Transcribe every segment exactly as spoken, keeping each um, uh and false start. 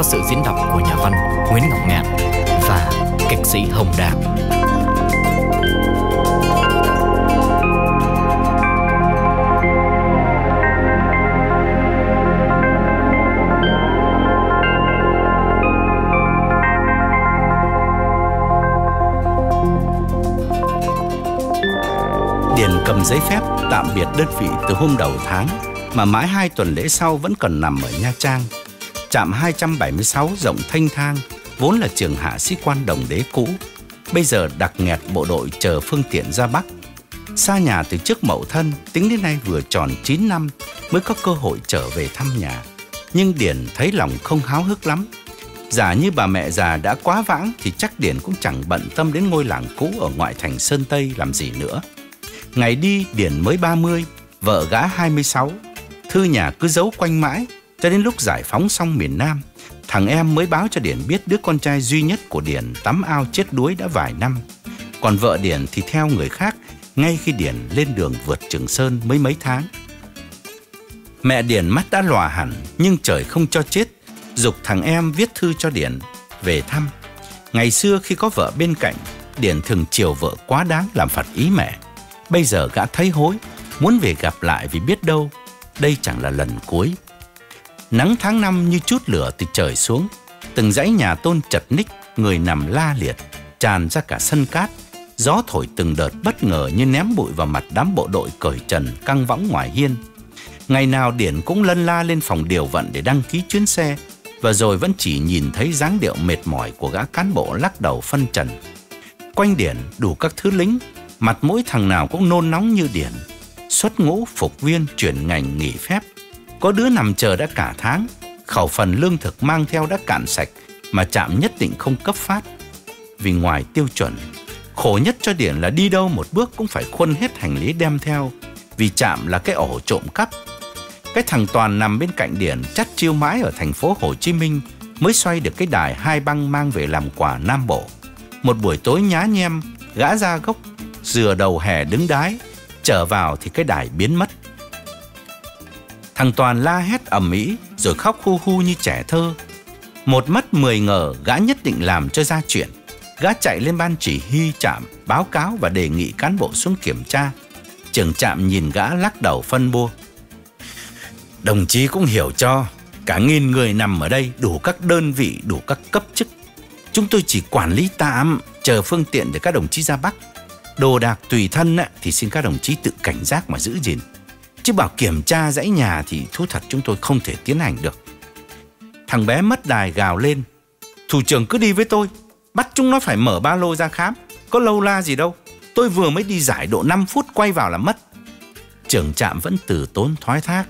có sự diễn đọc của nhà văn Nguyễn Ngọc Ngạn và kịch sĩ Hồng Đàm. Điền cầm giấy phép tạm biệt đơn vị từ hôm đầu tháng, mà mãi hai tuần lễ sau vẫn còn nằm ở Nha Trang. Trạm hai trăm bảy mươi sáu rộng thênh thang, vốn là trường hạ sĩ quan Đồng Đế cũ, bây giờ đặc nghẹt bộ đội chờ phương tiện ra Bắc. Xa nhà từ trước Mậu Thân, tính đến nay vừa tròn chín năm mới có cơ hội trở về thăm nhà. Nhưng Điền thấy lòng không háo hức lắm. Giả như bà mẹ già đã quá vãng thì chắc Điền cũng chẳng bận tâm đến ngôi làng cũ ở ngoại thành Sơn Tây làm gì nữa. Ngày đi Điền mới ba mươi, vợ gã hai mươi sáu. Thư nhà cứ giấu quanh mãi, cho đến lúc giải phóng xong miền Nam, thằng em mới báo cho Điền biết đứa con trai duy nhất của Điền tắm ao chết đuối đã vài năm. Còn vợ Điền thì theo người khác, ngay khi Điền lên đường vượt Trường Sơn mới mấy tháng. Mẹ Điền mắt đã lòa hẳn, nhưng trời không cho chết, giục thằng em viết thư cho Điền về thăm. Ngày xưa khi có vợ bên cạnh, Điền thường chiều vợ quá đáng làm phật ý mẹ. Bây giờ gã thấy hối, muốn về gặp lại vì biết đâu đây chẳng là lần cuối. Nắng tháng năm như chút lửa từ trời xuống, từng dãy nhà tôn chật ních, người nằm la liệt, tràn ra cả sân cát. Gió thổi từng đợt bất ngờ như ném bụi vào mặt đám bộ đội cởi trần căng võng ngoài hiên. Ngày nào Điển cũng lân la lên phòng điều vận để đăng ký chuyến xe, và rồi vẫn chỉ nhìn thấy dáng điệu mệt mỏi của gã cán bộ lắc đầu phân trần. Quanh Điển đủ các thứ lính, mặt mũi thằng nào cũng nôn nóng như Điển. Xuất ngũ, phục viên, chuyển ngành, nghỉ phép. Có đứa nằm chờ đã cả tháng, khẩu phần lương thực mang theo đã cạn sạch, mà trạm nhất định không cấp phát vì ngoài tiêu chuẩn. Khổ nhất cho Điển là đi đâu một bước cũng phải khuân hết hành lý đem theo, vì trạm là cái ổ trộm cắp. Cái thằng Toàn nằm bên cạnh Điển chắt chiêu mãi ở thành phố Hồ Chí Minh mới xoay được cái đài hai băng mang về làm quà Nam Bộ. Một buổi tối nhá nhem, gã ra gốc dừa đầu hè đứng đái, trở vào thì cái đài biến mất. Thằng Toàn la hét ầm ĩ rồi khóc hu hu như trẻ thơ. Một mất mười ngờ, gã nhất định làm cho ra chuyện. Gã chạy lên ban chỉ huy trạm báo cáo và đề nghị cán bộ xuống kiểm tra. Trưởng trạm nhìn gã lắc đầu phân bua. Đồng chí cũng hiểu cho, cả nghìn người nằm ở đây, đủ các đơn vị, đủ các cấp chức. Chúng tôi chỉ quản lý tạm, chờ phương tiện để các đồng chí ra Bắc. Đồ đạc tùy thân thì xin các đồng chí tự cảnh giác mà giữ gìn. Chứ bảo kiểm tra dãy nhà thì thú thật chúng tôi không thể tiến hành được. Thằng bé mất đài gào lên. Thủ trưởng cứ đi với tôi, bắt chúng nó phải mở ba lô ra khám. Có lâu la gì đâu, tôi vừa mới đi giải độ năm phút quay vào là mất. Trưởng trạm vẫn từ tốn thoái thác.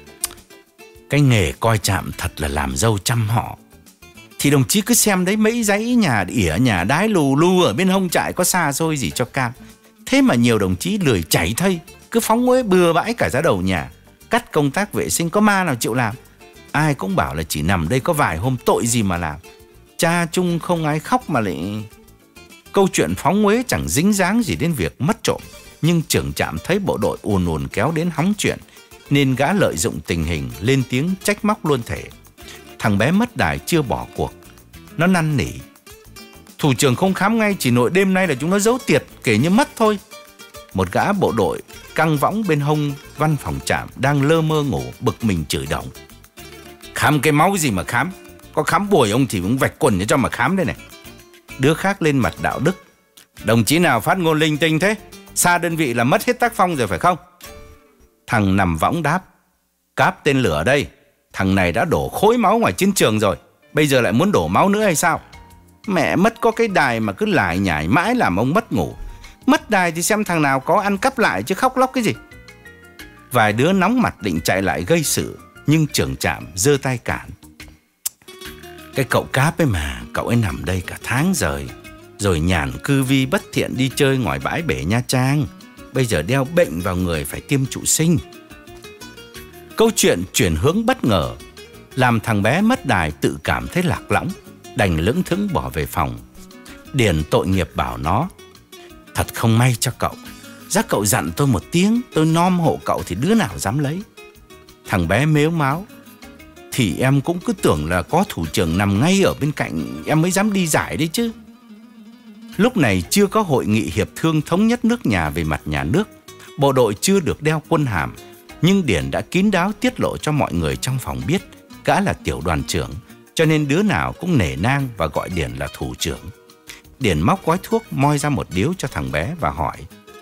Cái nghề coi trạm thật là làm dâu trăm họ. Thì đồng chí cứ xem đấy, mấy dãy nhà ỉa nhà đái lù lù ở bên hông trại có xa xôi gì cho cam. Thế mà nhiều đồng chí lười chảy thây, cứ phóng uế bừa bãi cả ra đầu nhà. Cắt công tác vệ sinh có ma nào chịu làm. Ai cũng bảo là chỉ nằm đây có vài hôm tội gì mà làm. Cha chung không ai khóc mà lại... Câu chuyện phóng uế chẳng dính dáng gì đến việc mất trộm. Nhưng trưởng trạm thấy bộ đội ùn ùn kéo đến hóng chuyện, nên gã lợi dụng tình hình lên tiếng trách móc luôn thể. Thằng bé mất đài chưa bỏ cuộc. Nó năn nỉ. Thủ trưởng không khám ngay, chỉ nội đêm nay là chúng nó giấu tiệt, kể như mất thôi. Một gã bộ đội căng võng bên hông văn phòng trạm đang lơ mơ ngủ bực mình chửi đồng. Khám cái máu gì mà khám? Có khám bùi ông thì cũng vạch quần cho mà khám đây này. Đứa khác lên mặt đạo đức. Đồng chí nào phát ngôn linh tinh thế? Xa đơn vị là mất hết tác phong rồi phải không? Thằng nằm võng đáp. Cáp tên lửa đây. Thằng này đã đổ khối máu ngoài chiến trường rồi, bây giờ lại muốn đổ máu nữa hay sao? Mẹ mất có cái đài mà cứ lải nhải mãi làm ông mất ngủ. Mất đài thì xem thằng nào có ăn cắp lại chứ khóc lóc cái gì. Vài đứa nóng mặt định chạy lại gây sự, nhưng trưởng trạm giơ tay cản. Cái cậu Cáp ấy mà, cậu ấy nằm đây cả tháng rồi, rồi nhàn cư vi bất thiện đi chơi ngoài bãi bể Nha Trang. Bây giờ đeo bệnh vào người phải tiêm trụ sinh. Câu chuyện chuyển hướng bất ngờ, làm thằng bé mất đài tự cảm thấy lạc lõng, đành lững thững bỏ về phòng. Điền tội nghiệp bảo nó. Thật không may cho cậu, giác cậu dặn tôi một tiếng, tôi nom hộ cậu thì đứa nào dám lấy. Thằng bé mếu máo. thì em cũng cứ tưởng là có thủ trưởng nằm ngay ở bên cạnh em mới dám đi giải đấy chứ. Lúc này chưa có hội nghị hiệp thương thống nhất nước nhà về mặt nhà nước, bộ đội chưa được đeo quân hàm, nhưng Điển đã kín đáo tiết lộ cho mọi người trong phòng biết gã là tiểu đoàn trưởng, cho nên đứa nào cũng nể nang và gọi Điển là thủ trưởng. Điển móc gói thuốc moi ra một điếu cho thằng bé và hỏi: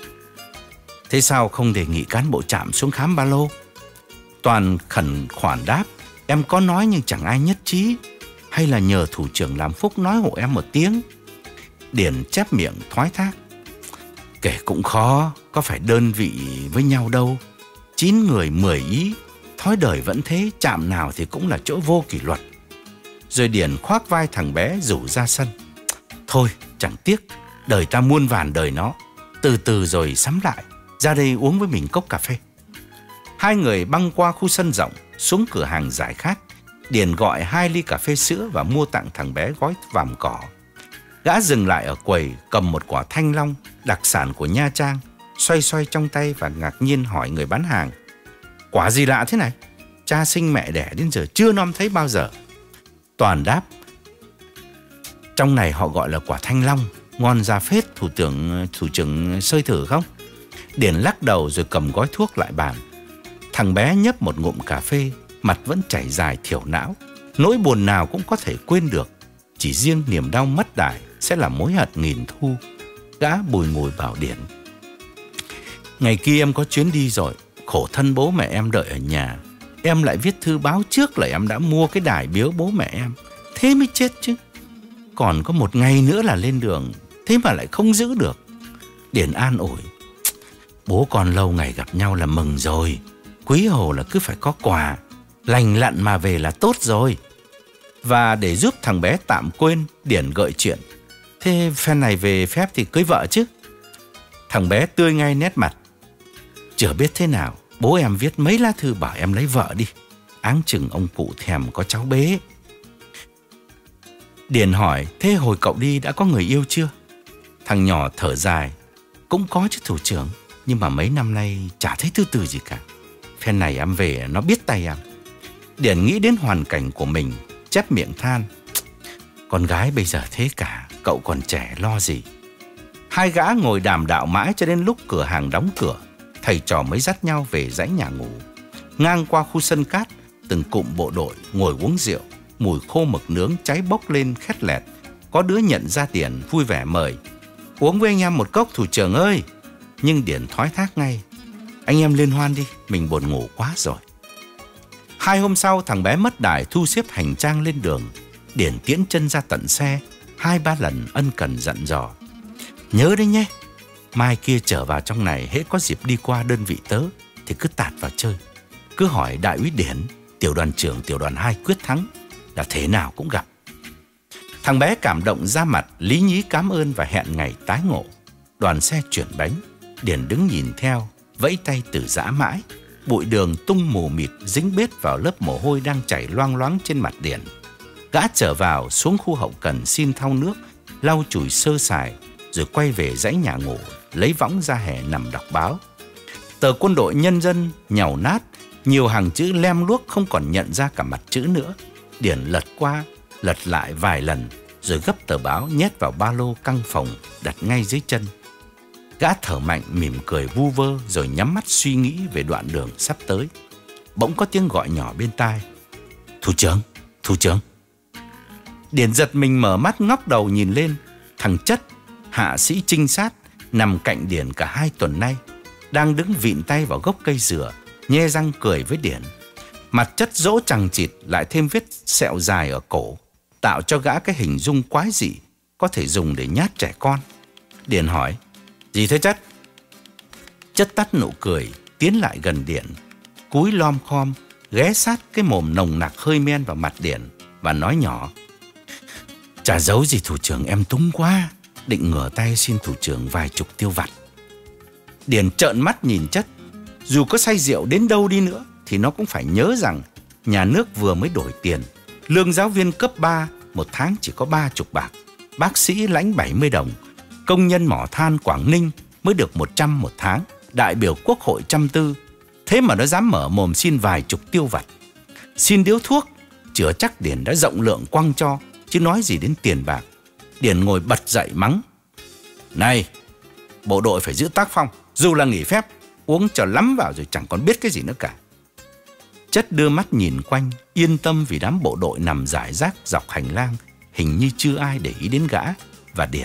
thế sao không đề nghị cán bộ trạm xuống khám ba lô? Toàn khẩn khoản đáp: em có nói nhưng chẳng ai nhất trí. Hay là nhờ thủ trưởng làm phúc nói hộ em một tiếng? Điển chép miệng thoái thác: kể cũng khó, có phải đơn vị với nhau đâu. Chín người mười ý, thói đời vẫn thế, trạm nào thì cũng là chỗ vô kỷ luật. Rồi Điển khoác vai thằng bé rủ ra sân: thôi chẳng tiếc, đời ta muôn vàn đời nó, từ từ rồi sắm lại, ra đây uống với mình cốc cà phê. Hai người băng qua khu sân rộng, xuống cửa hàng giải khát. Điển gọi hai ly cà phê sữa và mua tặng thằng bé gói vàm cỏ. Gã dừng lại ở quầy, cầm một quả thanh long, đặc sản của Nha Trang, xoay xoay trong tay và ngạc nhiên hỏi người bán hàng: quả gì lạ thế này? Cha sinh mẹ đẻ đến giờ chưa nom thấy bao giờ. Toàn đáp: trong này họ gọi là quả thanh long, ngon ra phết, thủ trưởng thủ trưởng sơi thử không? Điển lắc đầu rồi cầm gói thuốc lại bàn. Thằng bé nhấp một ngụm cà phê, mặt vẫn chảy dài thiểu não. Nỗi buồn nào cũng có thể quên được, chỉ riêng niềm đau mất đài sẽ là mối hận nghìn thu. Gã bùi ngùi bảo Điển: ngày kia em có chuyến đi rồi, khổ thân bố mẹ em đợi ở nhà. Em lại viết thư báo trước là em đã mua cái đài biếu bố mẹ em, thế mới chết chứ. Còn có một ngày nữa là lên đường, thế mà lại không giữ được. Điển an ủi: bố con lâu ngày gặp nhau là mừng rồi, quý hồ là cứ phải có quà, lành lặn mà về là tốt rồi. Và để giúp thằng bé tạm quên, Điển gợi chuyện: thế phen này về phép thì cưới vợ chứ? Thằng bé tươi ngay nét mặt: chưa biết thế nào, bố em viết mấy lá thư bảo em lấy vợ đi, áng chừng ông cụ thèm có cháu bế. Điển hỏi: thế hồi cậu đi đã có người yêu chưa? Thằng nhỏ thở dài: cũng có chứ thủ trưởng, nhưng mà mấy năm nay chả thấy thư từ gì cả. Phen này em về nó biết tay em. Điển nghĩ đến hoàn cảnh của mình, chép miệng than: con gái bây giờ thế cả, cậu còn trẻ lo gì. Hai gã ngồi đàm đạo mãi cho đến lúc cửa hàng đóng cửa, thầy trò mới dắt nhau về dãy nhà ngủ. Ngang qua khu sân cát, từng cụm bộ đội ngồi uống rượu, mùi khô mực nướng cháy bốc lên khét lẹt. Có đứa nhận ra Điển vui vẻ mời: uống với anh em một cốc thủ trưởng ơi. Nhưng Điển thoái thác ngay: anh em liên hoan đi, mình buồn ngủ quá rồi. Hai hôm sau, thằng bé mất đài thu xếp hành trang lên đường. Điển tiễn chân ra tận xe, hai ba lần ân cần dặn dò: nhớ đấy nhé, mai kia trở vào trong này, hễ có dịp đi qua đơn vị tớ thì cứ tạt vào chơi. Cứ hỏi đại úy Điển, tiểu đoàn trưởng tiểu đoàn hai Quyết Thắng, là thế nào cũng gặp. Thằng bé cảm động ra mặt, lý nhí cảm ơn và hẹn ngày tái ngộ. Đoàn xe chuyển bánh, Điển đứng nhìn theo, vẫy tay từ giã mãi. Bụi đường tung mù mịt dính bết vào lớp mồ hôi đang chảy loang loáng trên mặt Điển. Gã trở vào xuống khu hậu cần xin thau nước, lau chùi sơ sài, rồi quay về dãy nhà ngủ, lấy võng ra hè nằm đọc báo. Tờ Quân đội Nhân dân nhàu nát, nhiều hàng chữ lem luốc không còn nhận ra cả mặt chữ nữa. Điển lật qua, lật lại vài lần, rồi gấp tờ báo nhét vào ba lô căng phòng đặt ngay dưới chân. Gã thở mạnh mỉm cười vu vơ rồi nhắm mắt suy nghĩ về đoạn đường sắp tới. Bỗng có tiếng gọi nhỏ bên tai: thủ trưởng, thủ trưởng. Điển giật mình mở mắt ngóc đầu nhìn lên. Thằng Chất, hạ sĩ trinh sát, nằm cạnh Điển cả hai tuần nay, đang đứng vịn tay vào gốc cây dừa, nhe răng cười với Điển. Mặt Chất rỗ chằng chịt, lại thêm vết sẹo dài ở cổ, tạo cho gã cái hình dung quái dị, có thể dùng để nhát trẻ con. Điển hỏi: gì thế Chất? Chất tắt nụ cười, tiến lại gần Điển, cúi lom khom, ghé sát cái mồm nồng nặc hơi men vào mặt Điển và nói nhỏ: chả giấu gì thủ trưởng, em túng quá, định ngửa tay xin thủ trưởng vài chục tiêu vặt. Điển trợn mắt nhìn Chất. Dù có say rượu đến đâu đi nữa thì nó cũng phải nhớ rằng nhà nước vừa mới đổi tiền. Lương giáo viên cấp ba một tháng chỉ có ba chục bạc, bác sĩ lãnh bảy mươi đồng, công nhân mỏ than Quảng Ninh mới được một trăm một tháng, đại biểu quốc hội trăm tư. Thế mà nó dám mở mồm xin vài chục tiêu vặt. Xin điếu thuốc chữa chắc Điền đã rộng lượng quăng cho, chứ nói gì đến tiền bạc. Điền ngồi bật dậy mắng: "Này, bộ đội phải giữ tác phong, dù là nghỉ phép, uống cho lắm vào rồi chẳng còn biết cái gì nữa cả." Chất đưa mắt nhìn quanh, yên tâm vì đám bộ đội nằm rải rác dọc hành lang, hình như chưa ai để ý đến gã và Điền.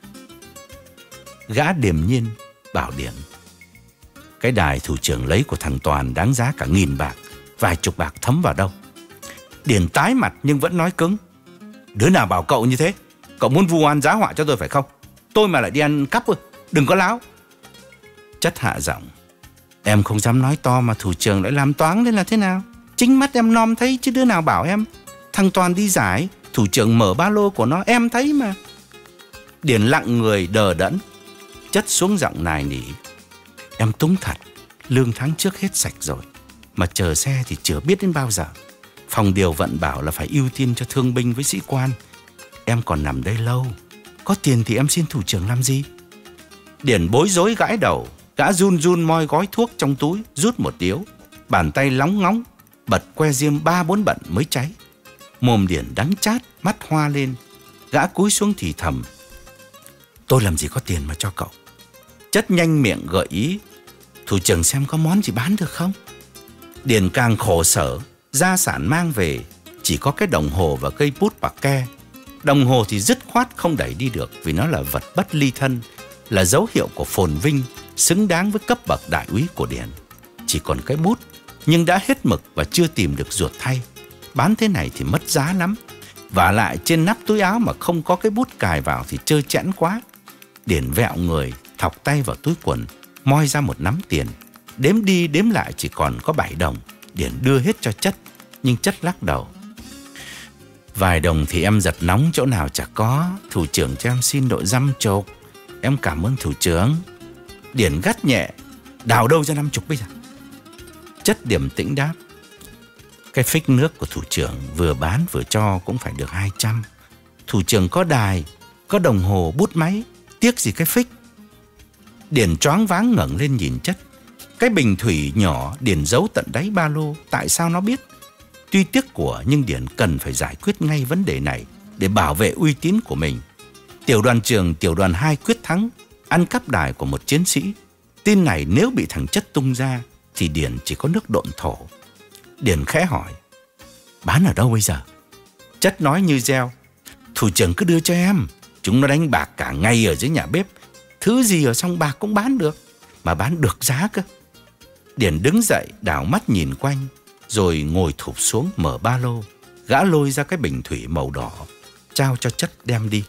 Gã điềm nhiên bảo Điền: "Cái đài thủ trưởng lấy của thằng Toàn đáng giá cả nghìn bạc, vài chục bạc thấm vào đâu." Điền tái mặt nhưng vẫn nói cứng: "Đứa nào bảo cậu như thế? Cậu muốn vu oan giá họa cho tôi phải không? Tôi mà lại đi ăn cắp ư? Đừng có láo." Chất hạ giọng: "Em không dám nói to mà thủ trưởng lại làm toáng lên là thế nào? Chính mắt em nom thấy chứ đứa nào bảo em. Thằng Toàn đi giải, thủ trưởng mở ba lô của nó, em thấy mà." Điền lặng người đờ đẫn. Chất xuống giọng nài nỉ: "Em túng thật, lương tháng trước hết sạch rồi, mà chờ xe thì chưa biết đến bao giờ. Phòng điều vận bảo là phải ưu tiên cho thương binh với sĩ quan. Em còn nằm đây lâu, có tiền thì em xin thủ trưởng làm gì?" Điền bối rối gãi đầu. Gã run run moi gói thuốc trong túi, rút một điếu, bàn tay lóng ngóng, bật que diêm ba bốn bận mới cháy. Mồm Điền đắng chát, mắt hoa lên. Gã cúi xuống thì thầm: "Tôi làm gì có tiền mà cho cậu." Chất nhanh miệng gợi ý: "Thủ trưởng xem có món gì bán được không?" Điền càng khổ sở. Gia sản mang về chỉ có cái đồng hồ và cây bút bạc ke. Đồng hồ thì dứt khoát không đẩy đi được, vì nó là vật bất ly thân, là dấu hiệu của phồn vinh, xứng đáng với cấp bậc đại úy của Điền. Chỉ còn cái bút, nhưng đã hết mực và chưa tìm được ruột thay. Bán thế này thì mất giá lắm. Vả lại trên nắp túi áo mà không có cái bút cài vào thì trơ chẽn quá. Điền vẹo người, thọc tay vào túi quần, moi ra một nắm tiền. Đếm đi đếm lại chỉ còn có bảy đồng. Điền đưa hết cho Chất, nhưng Chất lắc đầu: "Vài đồng thì em giật nóng chỗ nào chả có. Thủ trưởng cho em xin độ dăm chục. Em cảm ơn thủ trưởng." Điền gắt nhẹ: "Đào đâu ra năm chục bây giờ?" Chất điềm tĩnh đáp: "Cái phích nước của thủ trưởng vừa bán vừa cho cũng phải được hai trăm. Thủ trưởng có đài, có đồng hồ, bút máy, tiếc gì cái phích." Điền choáng váng ngẩng lên nhìn Chất. Cái bình thủy nhỏ Điền giấu tận đáy ba lô, tại sao nó biết? Tuy tiếc của nhưng Điền cần phải giải quyết ngay vấn đề này để bảo vệ uy tín của mình. Tiểu đoàn trưởng tiểu đoàn hai quyết thắng, ăn cắp đài của một chiến sĩ. Tin này nếu bị thằng Chất tung ra thì Điền chỉ có nước độn thổ. Điền khẽ hỏi: "Bán ở đâu bây giờ?" Chất nói như reo: "Thủ trưởng cứ đưa cho em. Chúng nó đánh bạc cả ngày ở dưới nhà bếp. Thứ gì ở trong bạc cũng bán được, mà bán được giá cơ." Điền đứng dậy đảo mắt nhìn quanh, rồi ngồi thụp xuống mở ba lô. Gã lôi ra cái bình thủy màu đỏ, trao cho Chất đem đi.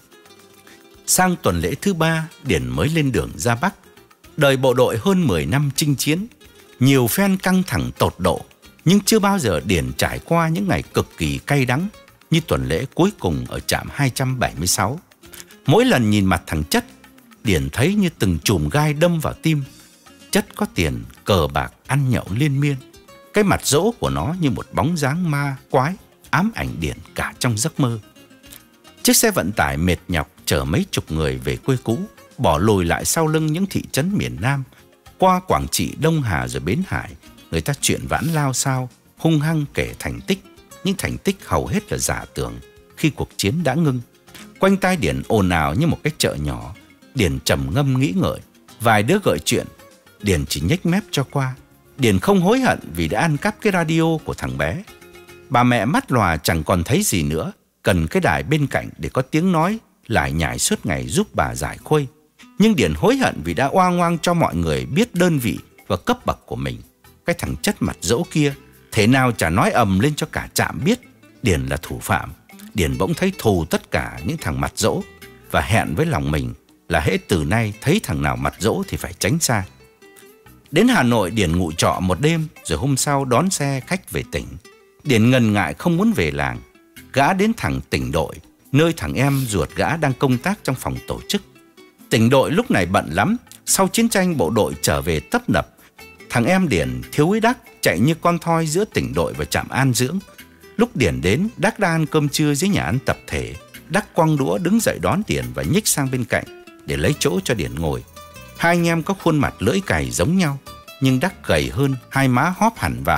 Sang tuần lễ thứ ba, Điền mới lên đường ra Bắc. Đời bộ đội hơn mười năm chinh chiến, nhiều phen căng thẳng tột độ, nhưng chưa bao giờ Điền trải qua những ngày cực kỳ cay đắng như tuần lễ cuối cùng ở trạm hai trăm bảy mươi sáu. Mỗi lần nhìn mặt thằng Chất, Điền thấy như từng chùm gai đâm vào tim. Chất có tiền, cờ bạc, ăn nhậu liên miên. Cái mặt dỗ của nó như một bóng dáng ma quái ám ảnh Điền cả trong giấc mơ. Chiếc xe vận tải mệt nhọc chở mấy chục người về quê cũ, bỏ lùi lại sau lưng những thị trấn miền Nam. Qua Quảng Trị, Đông Hà rồi Bến Hải, người ta chuyện vãn lao sao, hung hăng kể thành tích. Nhưng thành tích hầu hết là giả tưởng khi cuộc chiến đã ngưng. Quanh tai Điền ồn ào như một cái chợ nhỏ. Điền trầm ngâm nghĩ ngợi. Vài đứa gợi chuyện, Điền chỉ nhếch mép cho qua. Điền không hối hận vì đã ăn cắp cái radio của thằng bé. Bà mẹ mắt lòa chẳng còn thấy gì nữa, cần cái đài bên cạnh để có tiếng nói lải nhải suốt ngày giúp bà giải khuây. Nhưng Điền hối hận vì đã oang oang cho mọi người biết đơn vị và cấp bậc của mình. Cái thằng Chất mặt dỗ kia thế nào chả nói ầm lên cho cả trạm biết Điền là thủ phạm. Điền bỗng thấy thù tất cả những thằng mặt dỗ và hẹn với lòng mình là hễ từ nay thấy thằng nào mặt dỗ thì phải tránh xa. Đến Hà Nội, Điền ngụ trọ một đêm, rồi hôm sau đón xe khách về tỉnh. Điền ngần ngại không muốn về làng. Gã đến thẳng tỉnh đội, nơi thằng em ruột gã đang công tác trong phòng tổ chức. Tỉnh đội lúc này bận lắm. Sau chiến tranh bộ đội trở về tấp nập. Thằng em Điền thiếu úy Đắc chạy như con thoi giữa tỉnh đội và trạm an dưỡng. Lúc Điền đến, Đắc đã ăn cơm trưa dưới nhà ăn tập thể. Đắc quăng đũa đứng dậy đón Điền và nhích sang bên cạnh để lấy chỗ cho Điền ngồi. Hai anh em có khuôn mặt lưỡi cày giống nhau, nhưng Đắc gầy hơn, hai má hóp hẳn vào,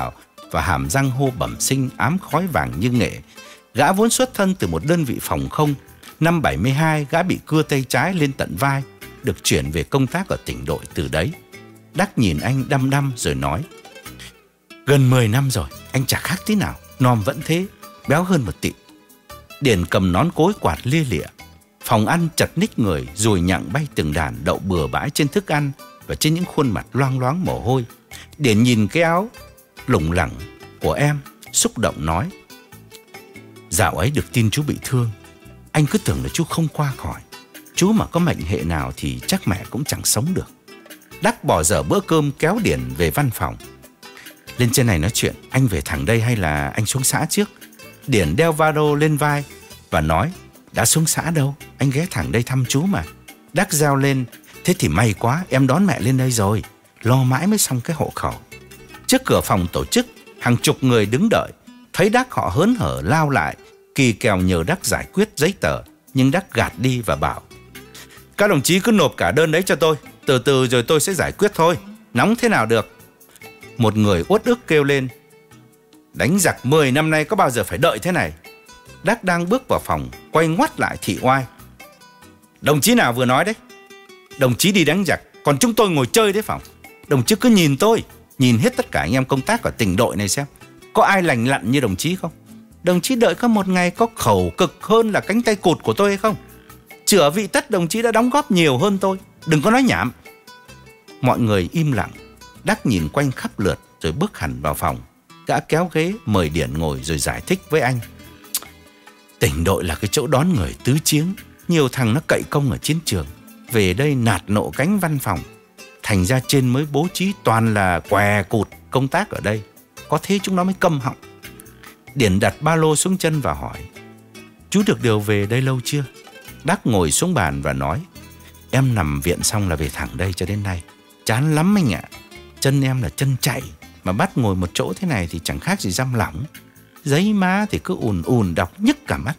và hàm răng hô bẩm sinh ám khói vàng như nghệ. Gã vốn xuất thân từ một đơn vị phòng không. Năm bảy mươi hai, gã bị cưa tay trái lên tận vai, được chuyển về công tác ở tỉnh đội từ đấy. Đắc nhìn anh đăm đăm rồi nói: gần mười năm rồi, anh chả khác tí nào, nom vẫn thế, béo hơn một tị. Điền cầm nón cối quạt lia lịa. Phòng ăn chật ních người, ruồi nhặng bay từng đàn đậu bừa bãi trên thức ăn và trên những khuôn mặt loang loáng mồ hôi. Điền nhìn cái áo lủng lẳng của em, xúc động nói: dạo ấy được tin chú bị thương, anh cứ tưởng là chú không qua khỏi. Chú mà có mệnh hệ nào thì chắc mẹ cũng chẳng sống được. Đắc bỏ dở bữa cơm kéo Điền về văn phòng. lên trên này nói chuyện, anh về thẳng đây hay là anh xuống xã trước? Điển đeo vado lên vai và nói: đã xuống xã đâu, anh ghé thẳng đây thăm chú mà. Đắc reo lên: thế thì may quá, em đón mẹ lên đây rồi, lo mãi mới xong cái hộ khẩu. Trước cửa phòng tổ chức, hàng chục người đứng đợi. Thấy Đắc họ hớn hở lao lại, kỳ kèo nhờ Đắc giải quyết giấy tờ, nhưng Đắc gạt đi và bảo: các đồng chí cứ nộp cả đơn đấy cho tôi, từ từ rồi tôi sẽ giải quyết thôi, nóng thế nào được. Một người uất ức kêu lên: đánh giặc mười năm nay có bao giờ phải đợi thế này. Đắc đang bước vào phòng, quay ngoắt lại thị oai: đồng chí nào vừa nói đấy? Đồng chí đi đánh giặc, còn chúng tôi ngồi chơi đấy phòng. Đồng chí cứ nhìn tôi, nhìn hết tất cả anh em công tác ở tỉnh đội này xem, có ai lành lặn như đồng chí không? Đồng chí đợi có một ngày có khẩu cực hơn là cánh tay cụt của tôi hay không? Chữa vị tất đồng chí đã đóng góp nhiều hơn tôi, đừng có nói nhảm. Mọi người im lặng. Đắc nhìn quanh khắp lượt rồi bước hẳn vào phòng. Gã kéo ghế mời Điển ngồi rồi giải thích với anh: tỉnh đội là cái chỗ đón người tứ chiến, nhiều thằng nó cậy công ở chiến trường, về đây nạt nộ cánh văn phòng, thành ra trên mới bố trí toàn là què cụt công tác ở đây, có thế chúng nó mới câm họng. Điển đặt ba lô xuống chân và hỏi: chú được điều về đây lâu chưa? Đắc ngồi xuống bàn và nói: em nằm viện xong là về thẳng đây cho đến nay, chán lắm anh ạ. Chân em là chân chạy, mà bắt ngồi một chỗ thế này thì chẳng khác gì giam lỏng. Giấy má thì cứ ùn ùn đọc nhức cả mắt.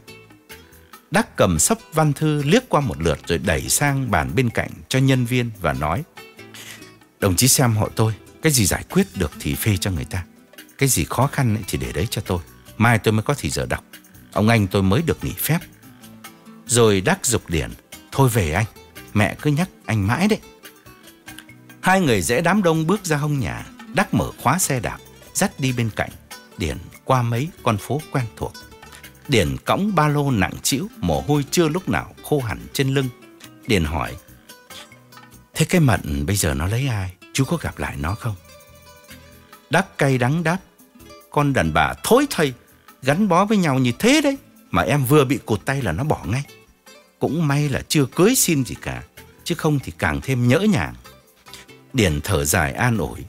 Đắc cầm xấp văn thư liếc qua một lượt rồi đẩy sang bàn bên cạnh cho nhân viên và nói: đồng chí xem hộ tôi, cái gì giải quyết được thì phê cho người ta, cái gì khó khăn thì để đấy cho tôi, mai tôi mới có thì giờ đọc. Ông anh tôi mới được nghỉ phép. Rồi Đắc giục Điển: thôi về anh, mẹ cứ nhắc anh mãi đấy. Hai người rẽ đám đông bước ra hông nhà. Đắc mở khóa xe đạp, dắt đi bên cạnh. Điển qua mấy con phố quen thuộc. Điển cõng ba lô nặng trĩu, mồ hôi chưa lúc nào khô hẳn trên lưng. Điển hỏi: thế cái Mận bây giờ nó lấy ai? Chú có gặp lại nó không? Đắc cay đắng đáp: con đàn bà thối thây, gắn bó với nhau như thế đấy mà em vừa bị cụt tay là nó bỏ ngay. Cũng may là chưa cưới xin gì cả, chứ không thì càng thêm nhỡ nhàng. Điển thở dài an ủi: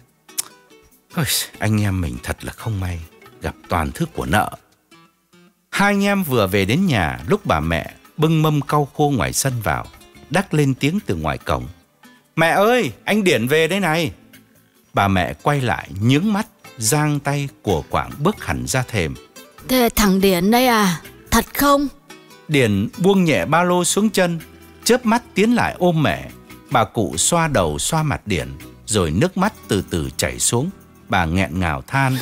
ôi, anh em mình thật là không may, gặp toàn thứ của nợ. Hai anh em vừa về đến nhà, lúc bà mẹ bưng mâm cau khô ngoài sân vào, Đắc lên tiếng từ ngoài cổng: mẹ ơi, anh Điển về đây này. Bà mẹ quay lại nhướng mắt, giang tay của quảng bước hẳn ra thềm: thế thằng Điển đây à? Thật không? Điển buông nhẹ ba lô xuống chân, chớp mắt tiến lại ôm mẹ. Bà cụ xoa đầu xoa mặt Điển, rồi nước mắt từ từ chảy xuống. Bà nghẹn ngào than: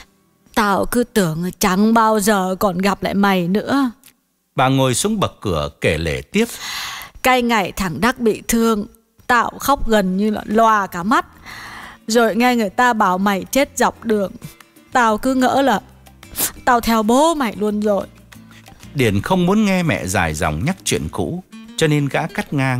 tao cứ tưởng chẳng bao giờ còn gặp lại mày nữa. Bà ngồi xuống bậc cửa kể lể tiếp: cái ngày thằng Đắc bị thương, tao khóc gần như là lòa cả mắt. Rồi nghe người ta bảo mày chết dọc đường, tao cứ ngỡ là tao theo bố mày luôn rồi. Điển không muốn nghe mẹ dài dòng nhắc chuyện cũ, cho nên gã cắt ngang: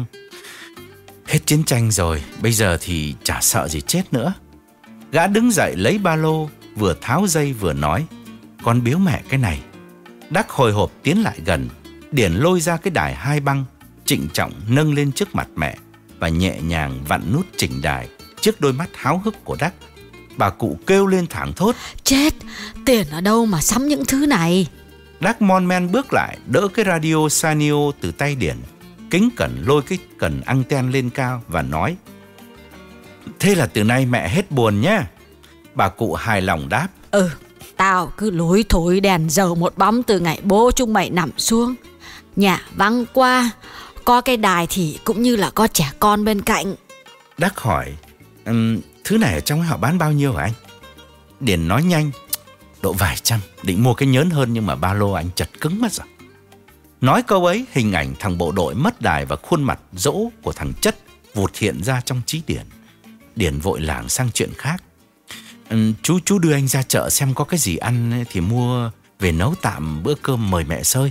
hết chiến tranh rồi, bây giờ thì chả sợ gì chết nữa. Gã đứng dậy lấy ba lô, vừa tháo dây vừa nói: con biếu mẹ cái này. Đắc hồi hộp tiến lại gần. Điển lôi ra cái đài hai băng, trịnh trọng nâng lên trước mặt mẹ và nhẹ nhàng vặn nút chỉnh đài trước đôi mắt háo hức của Đắc. Bà cụ kêu lên thảng thốt: chết, tiền ở đâu mà sắm những thứ này? Đắc mon men bước lại, đỡ cái radio Sanio từ tay Điển, kính cẩn lôi cái cần anten lên cao và nói: thế là từ nay mẹ hết buồn nhá. Bà cụ hài lòng đáp: ừ, tao cứ lối thối đèn dầu một bóng từ ngày bố chúng mày nằm xuống. Nhà vắng qua, có cái đài thì cũng như là có trẻ con bên cạnh. Đắc hỏi: um, thứ này ở trong họ bán bao nhiêu hả anh? Điển nói nhanh: độ vài trăm. Định mua cái nhớn hơn nhưng mà ba lô anh chật cứng mất rồi. Nói câu ấy, hình ảnh thằng bộ đội mất đài và khuôn mặt dỗ của thằng Chất vụt hiện ra trong trí Điển. Điển vội lảng sang chuyện khác. Ừ, chú chú đưa anh ra chợ xem có cái gì ăn thì mua về nấu tạm bữa cơm mời mẹ Sơi.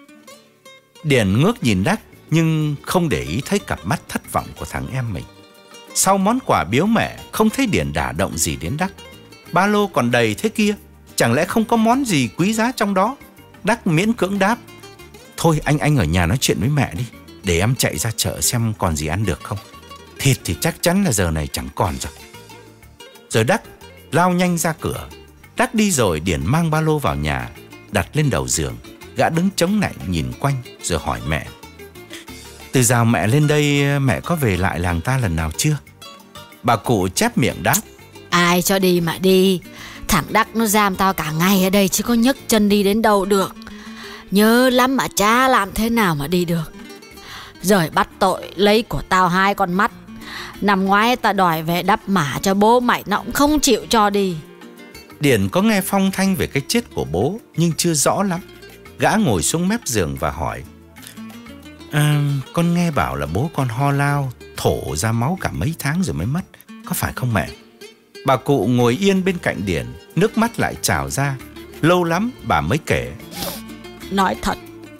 Điển ngước nhìn Đắc nhưng không để ý thấy cặp mắt thất vọng của thằng em mình. Sau món quà biếu mẹ, không thấy Điển đả động gì đến Đắc. Ba lô còn đầy thế kia, chẳng lẽ không có món gì quý giá trong đó? Đắc miễn cưỡng đáp: thôi anh anh ở nhà nói chuyện với mẹ đi, để em chạy ra chợ xem còn gì ăn được không. Thịt thì chắc chắn là giờ này chẳng còn rồi. Rồi Đắc lao nhanh ra cửa. Đắc đi rồi, Điển mang ba lô vào nhà, đặt lên đầu giường. Gã đứng chống nạnh nhìn quanh rồi hỏi mẹ: từ dạo mẹ lên đây, mẹ có về lại làng ta lần nào chưa? Bà cụ chép miệng đáp: ai cho đi mà đi. Thằng Đắc nó giam tao cả ngày ở đây chứ có nhấc chân đi đến đâu được. Nhớ lắm mà cha làm thế nào mà đi được. Rồi bắt tội lấy của tao hai con mắt. Năm ngoái tao đòi về đắp mả cho bố mày, nó cũng không chịu cho đi. Điển có nghe phong thanh về cái chết của bố nhưng chưa rõ lắm. Gã ngồi xuống mép giường và hỏi: à, con nghe bảo là bố con ho lao, thổ ra máu cả mấy tháng rồi mới mất, có phải không mẹ? Bà cụ ngồi yên bên cạnh Điển, nước mắt lại trào ra. Lâu lắm bà mới kể: nói thật,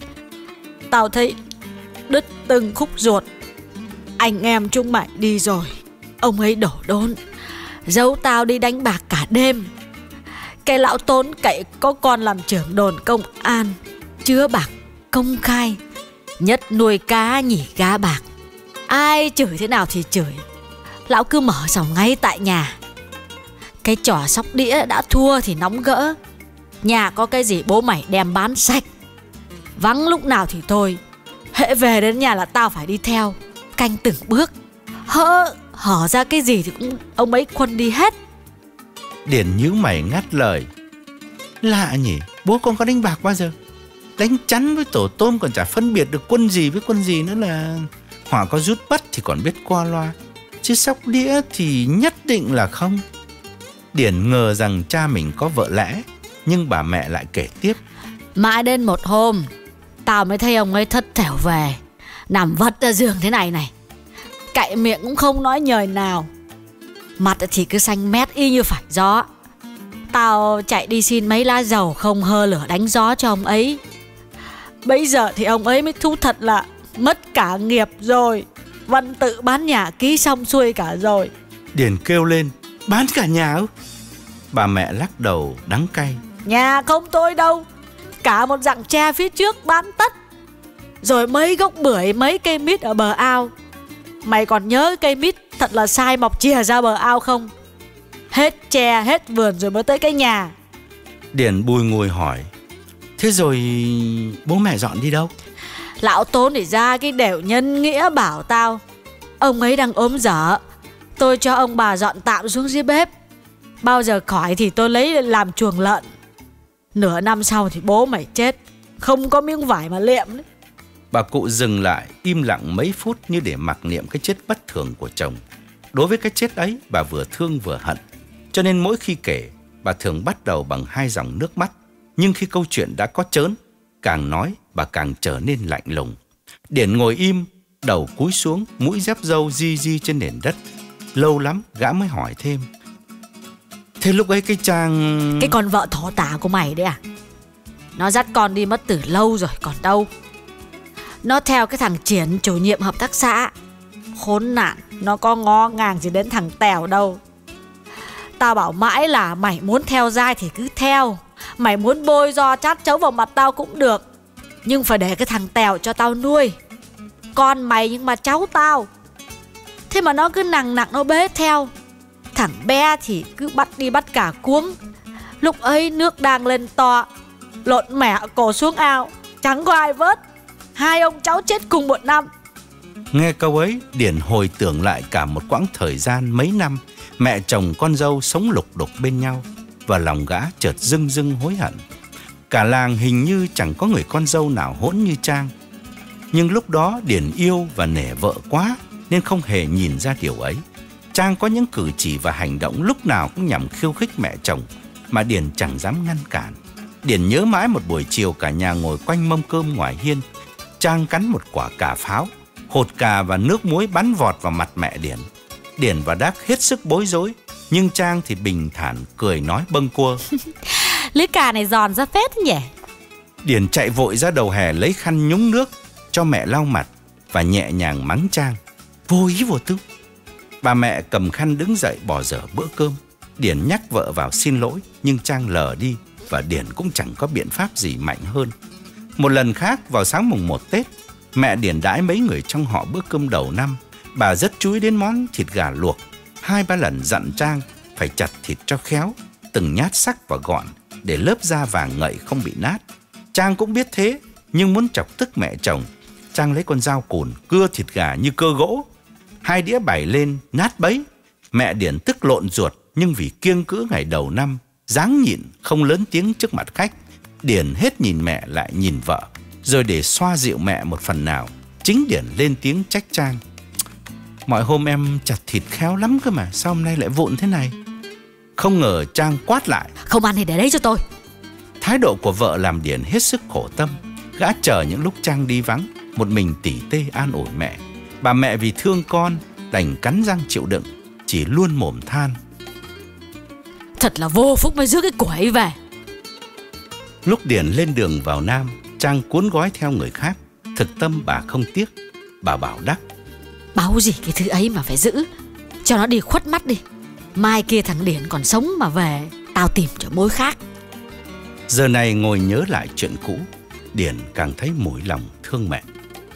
tao thấy đứt từng khúc ruột. Anh em chúng mày đi rồi, ông ấy đổ đốn, giấu tao đi đánh bạc cả đêm. Cái lão Tốn cậy có con làm trưởng đồn công an, chứa bạc công khai, nhất nuôi cá nhỉ gá bạc. Ai chửi thế nào thì chửi, lão cứ mở sòng ngay tại nhà. Cái trò sóc đĩa đã thua thì nóng gỡ, nhà có cái gì bố mày đem bán sạch. Vắng lúc nào thì thôi, hễ về đến nhà là tao phải đi theo, canh từng bước. Hỡ hở ra cái gì thì cũng ông ấy khuân đi hết. Điển nhíu mày ngắt lời: lạ nhỉ, bố con có đánh bạc bao giờ? Đánh chắn với tổ tôm còn chả phân biệt được quân gì với quân gì nữa là. Hỏa có rút bắt thì còn biết qua loa, chứ sóc đĩa thì nhất định là không. Điển ngờ rằng cha mình có vợ lẽ, nhưng bà mẹ lại kể tiếp: mãi đến một hôm, tao mới thấy ông ấy thất thểu về, nằm vật ở giường thế này này, cậy miệng cũng không nói nhời nào, mặt thì cứ xanh mét y như phải gió. Tao chạy đi xin mấy lá dầu không hơ lửa đánh gió cho ông ấy. Bây giờ thì ông ấy mới thú thật là mất cả nghiệp rồi, văn tự bán nhà ký xong xuôi cả rồi. Điển kêu lên: bán cả nhà ư? Bà mẹ lắc đầu đắng cay: nhà không tôi đâu, cả một dặng tre phía trước bán tất, rồi mấy gốc bưởi, mấy cây mít ở bờ ao. Mày còn nhớ cây mít thật là sai mọc chìa ra bờ ao không? Hết tre hết vườn rồi mới tới cái nhà. Điển bùi ngùi hỏi: thế rồi bố mẹ dọn đi đâu? Lão Tốn để ra cái đểu nhân nghĩa bảo tao ông ấy đang ốm dở, tôi cho ông bà dọn tạm xuống dưới bếp, bao giờ khỏi thì tôi lấy làm chuồng lợn. Nửa năm sau thì bố mày chết, không có miếng vải mà liệm đấy. Bà cụ dừng lại im lặng mấy phút như để mặc niệm cái chết bất thường của chồng. Đối với cái chết ấy, bà vừa thương vừa hận, cho nên mỗi khi kể, bà thường bắt đầu bằng hai dòng nước mắt. Nhưng khi câu chuyện đã có chớn, càng nói bà càng trở nên lạnh lùng. Điển ngồi im, đầu cúi xuống, mũi dép râu di di trên nền đất. Lâu lắm gã mới hỏi thêm: thế lúc ấy cái Trang... Cái con vợ thỏ tả của mày đấy à? Nó dắt con đi mất từ lâu rồi còn đâu. Nó theo cái thằng Triển, chủ nhiệm hợp tác xã. Khốn nạn, nó có ngó ngàng gì đến thằng Tèo đâu. Tao bảo mãi là mày muốn theo dai thì cứ theo, mày muốn bôi do chát chấu vào mặt tao cũng được, nhưng phải để cái thằng Tèo cho tao nuôi. Con mày nhưng mà cháu tao. Thế mà nó cứ nằng nặc nó bế theo. Thằng bé thì cứ bắt đi bắt cả cuống. Lúc ấy nước đang lên to, lộn mẹ cổ xuống ao, chẳng có ai vớt. Hai ông cháu chết cùng một năm. Nghe câu ấy, Điển hồi tưởng lại cả một quãng thời gian mấy năm mẹ chồng con dâu sống lục đục bên nhau, và lòng gã chợt dưng dưng hối hận. Cả làng hình như chẳng có người con dâu nào hỗn như Trang. Nhưng lúc đó Điển yêu và nể vợ quá nên không hề nhìn ra điều ấy. Trang có những cử chỉ và hành động lúc nào cũng nhằm khiêu khích mẹ chồng, mà Điền chẳng dám ngăn cản. Điền nhớ mãi một buổi chiều cả nhà ngồi quanh mâm cơm ngoài hiên. Trang cắn một quả cà pháo, hột cà và nước muối bắn vọt vào mặt mẹ Điền. Điền và Đắc hết sức bối rối, nhưng Trang thì bình thản cười nói bâng quơ: Lưỡi cà này giòn ra phết nhỉ. Điền chạy vội ra đầu hè lấy khăn nhúng nước cho mẹ lau mặt và nhẹ nhàng mắng Trang: Vô ý vô tư. Bà mẹ cầm khăn đứng dậy bỏ dở bữa cơm. Điền nhắc vợ vào xin lỗi, nhưng Trang lờ đi và Điền cũng chẳng có biện pháp gì mạnh hơn. Một lần khác, vào sáng mùng một Tết, mẹ Điền đãi mấy người trong họ bữa cơm đầu năm. Bà rất chú ý đến món thịt gà luộc. Hai ba lần dặn Trang phải chặt thịt cho khéo, từng nhát sắc và gọn, để lớp da vàng ngậy không bị nát. Trang cũng biết thế, nhưng muốn chọc tức mẹ chồng, Trang lấy con dao cùn cưa thịt gà như cưa gỗ. Hai đĩa bày lên nát bấy. Mẹ Điền tức lộn ruột, nhưng vì kiêng cữ ngày đầu năm, ráng nhịn không lớn tiếng trước mặt khách. Điền hết nhìn mẹ lại nhìn vợ, rồi để xoa dịu mẹ một phần nào, chính Điền lên tiếng trách Trang: Mọi hôm em chặt thịt khéo lắm cơ mà, sao hôm nay lại vụn thế này? Không ngờ Trang quát lại: Không ăn thì để đấy cho tôi. Thái độ của vợ làm Điền hết sức khổ tâm. Gã chờ những lúc Trang đi vắng, một mình tỉ tê an ủi mẹ. Bà mẹ vì thương con đành cắn răng chịu đựng, chỉ luôn mồm than: Thật là vô phúc mới rước cái của ấy về. Lúc Điền lên đường vào Nam, Trang cuốn gói theo người khác. Thực tâm bà không tiếc. Bà bảo Đắc: Báu gì cái thứ ấy mà phải giữ, cho nó đi khuất mắt đi. Mai kia thằng Điền còn sống mà về, tao tìm cho mối khác. Giờ này ngồi nhớ lại chuyện cũ, Điền càng thấy mủi lòng thương mẹ.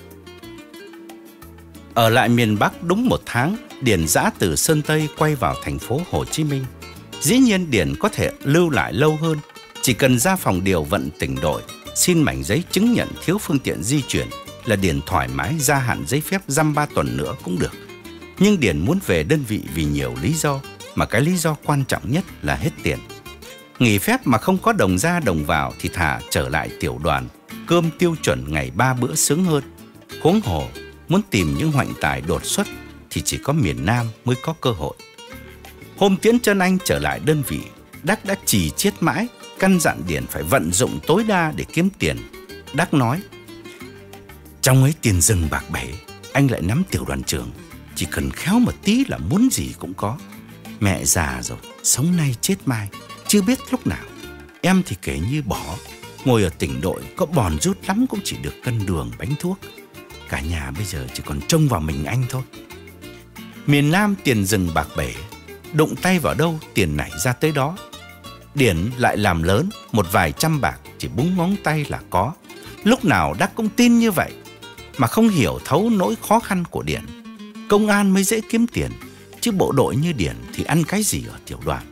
Ở lại miền Bắc đúng một tháng, Điền dã từ Sơn Tây quay vào thành phố Hồ Chí Minh. Dĩ nhiên Điền có thể lưu lại lâu hơn, chỉ cần ra phòng điều vận tỉnh đội, xin mảnh giấy chứng nhận thiếu phương tiện di chuyển là Điền thoải mái gia hạn giấy phép dăm ba tuần nữa cũng được. Nhưng Điền muốn về đơn vị vì nhiều lý do, mà cái lý do quan trọng nhất là hết tiền. Nghỉ phép mà không có đồng ra đồng vào thì thà trở lại tiểu đoàn, cơm tiêu chuẩn ngày ba bữa sướng hơn. Huống hồ muốn tìm những hoạnh tài đột xuất thì chỉ có miền Nam mới có cơ hội. Hôm tiễn chân anh trở lại đơn vị, Đắc đã chì chiết mãi, căn dặn Điền phải vận dụng tối đa để kiếm tiền. Đắc nói: Trong ấy tiền rừng bạc bể, anh lại nắm tiểu đoàn trưởng, chỉ cần khéo một tí là muốn gì cũng có. Mẹ già rồi, sống nay chết mai, chưa biết lúc nào. Em thì kể như bỏ, ngồi ở tỉnh đội có bòn rút lắm cũng chỉ được cân đường bánh thuốc. Cả nhà bây giờ chỉ còn trông vào mình anh thôi. Miền Nam tiền rừng bạc bể, đụng tay vào đâu tiền nảy ra tới đó. Điền lại làm lớn, một vài trăm bạc chỉ búng ngón tay là có. Lúc nào Đắc cũng tin như vậy, mà không hiểu thấu nỗi khó khăn của Điền. Công an mới dễ kiếm tiền, chứ bộ đội như Điền thì ăn cái gì ở tiểu đoàn.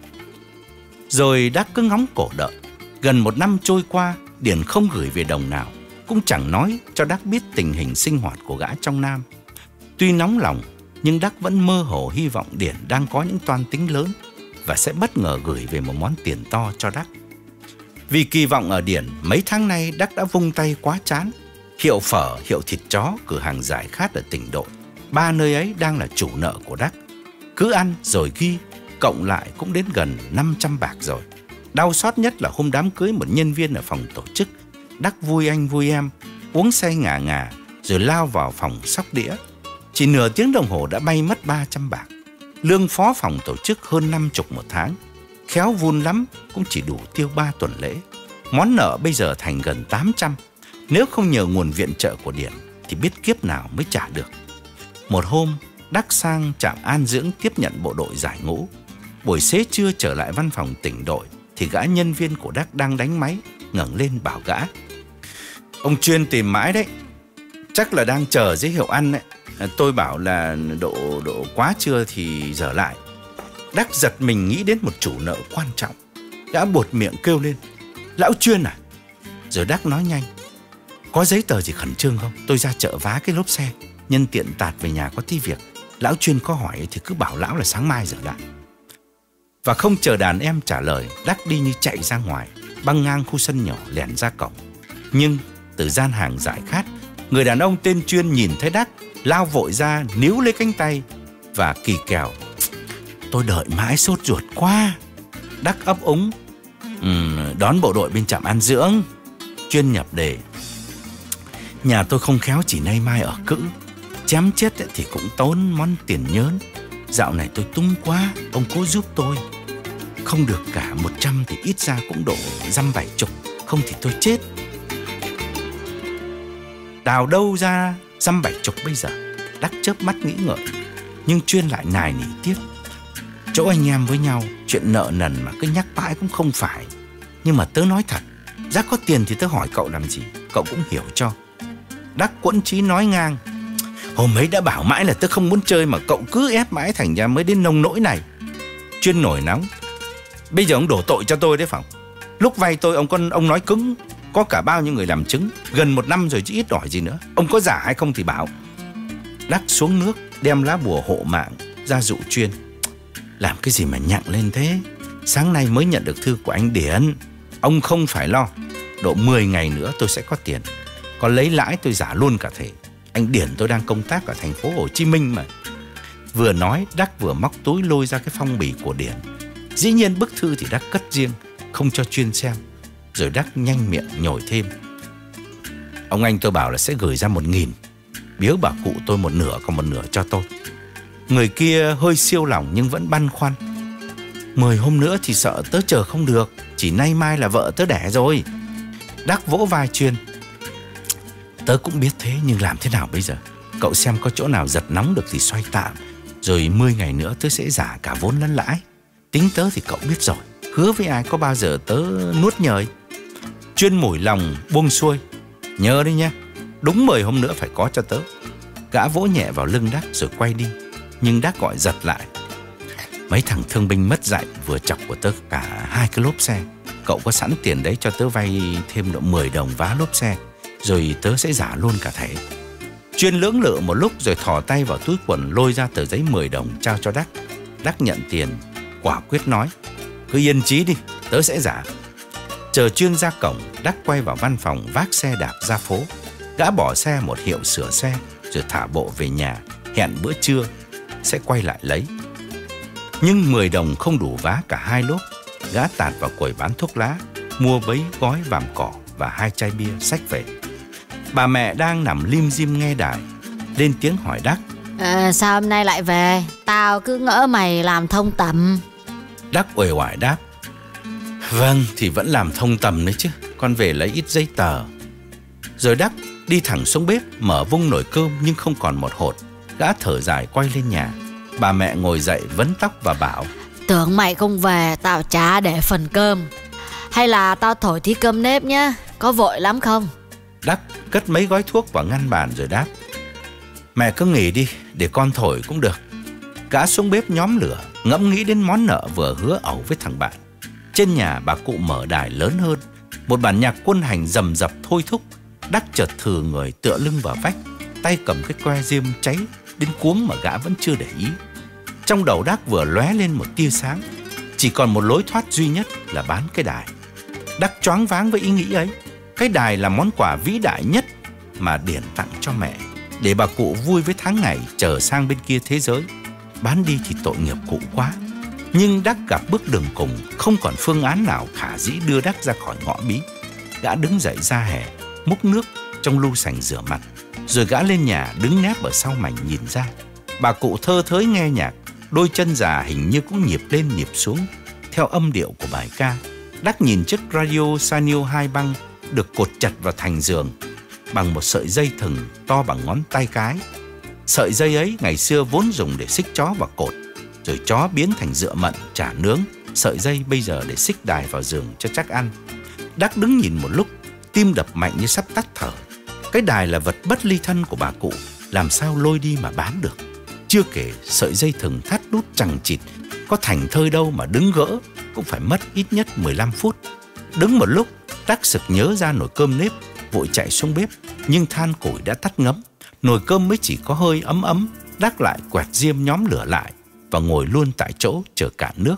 Rồi Đắc cứ ngóng cổ đợi. Gần một năm trôi qua, Điền không gửi về đồng nào, cũng chẳng nói cho Đắc biết tình hình sinh hoạt của gã trong Nam. Tuy nóng lòng, nhưng Đắc vẫn mơ hồ hy vọng Điền đang có những toan tính lớn và sẽ bất ngờ gửi về một món tiền to cho Đắc. Vì kỳ vọng ở Điền, mấy tháng nay Đắc đã vung tay quá chán. Hiệu phở, hiệu thịt chó, cửa hàng giải khát ở tỉnh đội, ba nơi ấy đang là chủ nợ của Đắc. Cứ ăn rồi ghi, cộng lại cũng đến gần năm trăm bạc rồi. Đau xót nhất là hôm đám cưới một nhân viên ở phòng tổ chức. Đắc vui anh vui em, uống say ngà ngà, rồi lao vào phòng xóc đĩa. Chỉ nửa tiếng đồng hồ đã bay mất ba trăm bạc. Lương phó phòng tổ chức hơn năm chục một tháng, khéo vun lắm cũng chỉ đủ tiêu ba tuần lễ. Món nợ bây giờ thành gần tám trăm. Nếu không nhờ nguồn viện trợ của Điền thì biết kiếp nào mới trả được. Một hôm, Đắc sang trạm an dưỡng tiếp nhận bộ đội giải ngũ. Buổi xế trưa trở lại văn phòng tỉnh đội thì gã nhân viên của Đắc đang đánh máy, ngẩng lên bảo gã: Ông Chuyên tìm mãi đấy, chắc là đang chờ giấy hiệu ăn đấy. Tôi bảo là độ độ quá trưa thì dở lại. Đắc giật mình nghĩ đến một chủ nợ quan trọng. Gã buột miệng kêu lên: Lão Chuyên à? Rồi Đắc nói nhanh: Có giấy tờ gì khẩn trương không? Tôi ra chợ vá cái lốp xe, nhân tiện tạt về nhà có tí việc. Lão Chuyên có hỏi thì cứ bảo lão là sáng mai dở lại. Và không chờ đàn em trả lời, Đắc đi như chạy ra ngoài, băng ngang khu sân nhỏ lẻn ra cổng. Nhưng từ gian hàng giải khát, người đàn ông tên Chuyên nhìn thấy Đắc, lao vội ra níu lấy cánh tay và kỳ kèo: Tôi đợi mãi sốt ruột quá. Đắc ấp úng: Ừ, đón bộ đội bên trạm an dưỡng. Chuyên nhập đề. Nhà tôi không khéo chỉ nay mai ở cữ, chém chết thì cũng tốn món tiền nhớn. Dạo này tôi túng quá, ông cố giúp tôi. Không được cả một trăm thì ít ra cũng độ dăm bảy chục, không thì tôi chết. Đào đâu ra dăm bảy chục bây giờ? Đắc chớp mắt nghĩ ngợi, nhưng Chuyên lại nài nỉ tiếp. Chỗ anh em với nhau, chuyện nợ nần mà cứ nhắc mãi cũng không phải. Nhưng mà tớ nói thật, giá có tiền thì tớ hỏi cậu làm gì, cậu cũng hiểu cho. Đắc quẫn chí nói ngang. Hôm ấy đã bảo mãi là tớ không muốn chơi mà cậu cứ ép mãi, thành ra mới đến nông nỗi này. Chuyên nổi nóng. Bây giờ ông đổ tội cho tôi đấy phải không? Lúc vay tôi ông con ông nói cứng, có cả bao nhiêu người làm chứng, gần một năm rồi chứ ít ỏi gì nữa. Ông có giả hay không thì bảo. Đắc xuống nước đem lá bùa hộ mạng ra dụ Chuyên. Làm cái gì mà nhặng lên thế? Sáng nay mới nhận được thư của anh Điển. Ông không phải lo, độ mười ngày nữa tôi sẽ có tiền. Còn lấy lãi tôi giả luôn cả thể. Anh Điển tôi đang công tác ở thành phố Hồ Chí Minh mà. Vừa nói Đắc vừa móc túi lôi ra cái phong bì của Điển. Dĩ nhiên bức thư thì Đắc cất riêng, không cho Chuyên xem. Rồi Đắc nhanh miệng nhồi thêm. Ông anh tôi bảo là sẽ gửi ra một nghìn, biếu bà cụ tôi một nửa, còn một nửa cho tôi. Người kia hơi siêu lòng nhưng vẫn băn khoăn. Mười hôm nữa thì sợ tớ chờ không được, chỉ nay mai là vợ tớ đẻ rồi. Đắc vỗ vai Chuyên. Tớ cũng biết thế, nhưng làm thế nào bây giờ? Cậu xem có chỗ nào giật nóng được thì xoay tạm. Rồi mười ngày nữa tớ sẽ giả cả vốn lẫn lãi. Tính tớ thì cậu biết rồi, hứa với ai có bao giờ tớ nuốt nhời. Chuyên mủi lòng buông xuôi. Nhớ đi nha, đúng mười hôm nữa phải có cho tớ. Gã vỗ nhẹ vào lưng Đắc rồi quay đi. Nhưng Đắc gọi giật lại. Mấy thằng thương binh mất dạy vừa chọc của tớ cả hai cái lốp xe. Cậu có sẵn tiền đấy cho tớ vay thêm độ mười đồng vá lốp xe, rồi tớ sẽ giả luôn cả thẻ. Chuyên lưỡng lự một lúc rồi thò tay vào túi quần lôi ra tờ giấy mười đồng trao cho Đắc. Đắc nhận tiền, quả quyết nói. Cứ yên chí đi, tớ sẽ giả. Chờ Chuyên ra cổng, Đắc quay vào văn phòng vác xe đạp ra phố. Gã bỏ xe một hiệu sửa xe rồi thả bộ về nhà, hẹn bữa trưa sẽ quay lại lấy. Nhưng mười đồng không đủ vá cả hai lốp. Gã tạt vào quầy bán thuốc lá, mua bấy gói vàm cỏ và hai chai bia xách về. Bà mẹ đang nằm lim dim nghe đài, lên tiếng hỏi Đắc. À, sao hôm nay lại về? Tao cứ ngỡ mày làm thông tầm. Đắc uể oải đáp. Vâng, thì vẫn làm thông tầm đấy chứ, con về lấy ít giấy tờ. Rồi Đắc đi thẳng xuống bếp, mở vung nồi cơm nhưng không còn một hột. Gã thở dài quay lên nhà. Bà mẹ ngồi dậy vấn tóc và bảo. Tưởng mày không về, tao chả để phần cơm. Hay là tao thổi tí cơm nếp nhá, có vội lắm không? Đắc cất mấy gói thuốc vào ngăn bàn rồi đáp. Mẹ cứ nghỉ đi, để con thổi cũng được. Gã xuống bếp nhóm lửa, ngẫm nghĩ đến món nợ vừa hứa ẩu với thằng bạn. Trên nhà bà cụ mở đài lớn hơn, một bản nhạc quân hành rầm rập thôi thúc. Đắc chợt thừ người tựa lưng vào vách, tay cầm cái que diêm cháy đến cuống mà gã vẫn chưa để ý. Trong đầu Đắc vừa lóe lên một tia sáng. Chỉ còn một lối thoát duy nhất là bán cái đài. Đắc choáng váng với ý nghĩ ấy. Cái đài là món quà vĩ đại nhất mà Điển tặng cho mẹ, để bà cụ vui với tháng ngày trở sang bên kia thế giới. Bán đi thì tội nghiệp cụ quá. Nhưng Đắc gặp bước đường cùng, không còn phương án nào khả dĩ đưa Đắc ra khỏi ngõ bí. Gã đứng dậy ra hè, múc nước trong lu sành rửa mặt, rồi gã lên nhà đứng nép ở sau mảnh nhìn ra. Bà cụ thơ thới nghe nhạc, đôi chân già hình như cũng nhịp lên nhịp xuống theo âm điệu của bài ca. Đắc nhìn chiếc radio Sanyo hai băng được cột chặt vào thành giường bằng một sợi dây thừng to bằng ngón tay cái. Sợi dây ấy ngày xưa vốn dùng để xích chó vào cột, rồi chó biến thành dựa mận chả nướng. Sợi dây bây giờ để xích đài vào giường cho chắc ăn. Đắc đứng nhìn một lúc, tim đập mạnh như sắp tắt thở. Cái đài là vật bất ly thân của bà cụ, làm sao lôi đi mà bán được. Chưa kể sợi dây thừng thắt đút chằng chịt, có thành thơi đâu mà đứng gỡ cũng phải mất ít nhất mười lăm phút. Đứng một lúc, Đắc sực nhớ ra nồi cơm nếp, vội chạy xuống bếp. Nhưng than củi đã tắt ngấm, nồi cơm mới chỉ có hơi ấm ấm. Đắc lại quẹt diêm nhóm lửa lại và ngồi luôn tại chỗ chờ cạn nước.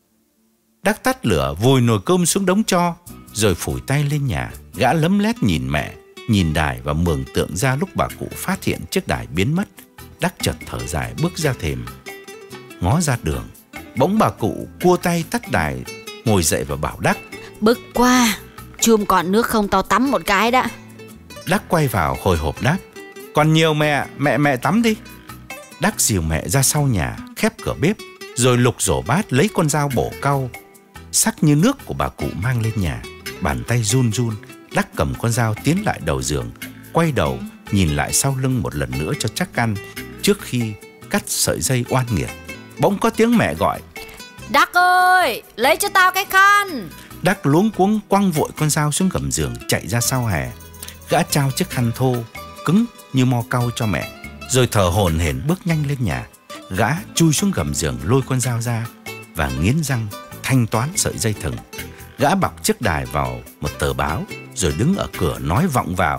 Đắc tắt lửa vùi nồi cơm xuống đống tro, rồi phủi tay lên nhà. Gã lấm lét nhìn mẹ, nhìn đài và mường tượng ra lúc bà cụ phát hiện chiếc đài biến mất. Đắc chợt thở dài bước ra thềm, ngó ra đường. Bỗng bà cụ cua tay tắt đài, ngồi dậy và bảo Đắc. Bức quá. Chum còn nước không tao tắm một cái đã. Đắc quay vào hồi hộp đáp: Còn nhiều mẹ, mẹ mẹ tắm đi. Đắc dìu mẹ ra sau nhà, khép cửa bếp, rồi lục rổ bát lấy con dao bổ cau sắc như nước của bà cụ mang lên nhà. Bàn tay run run, Đắc cầm con dao tiến lại đầu giường, quay đầu nhìn lại sau lưng một lần nữa cho chắc ăn trước khi cắt sợi dây oan nghiệt. Bỗng có tiếng mẹ gọi: Đắc ơi, lấy cho tao cái khăn. Đắc luống cuống quăng vội con dao xuống gầm giường, chạy ra sau hè. Gã trao chiếc khăn thô cứng như mo cau cho mẹ, rồi thở hổn hển bước nhanh lên nhà. Gã chui xuống gầm giường, lôi con dao ra và nghiến răng thanh toán sợi dây thừng. Gã bọc chiếc đài vào một tờ báo, rồi đứng ở cửa nói vọng vào: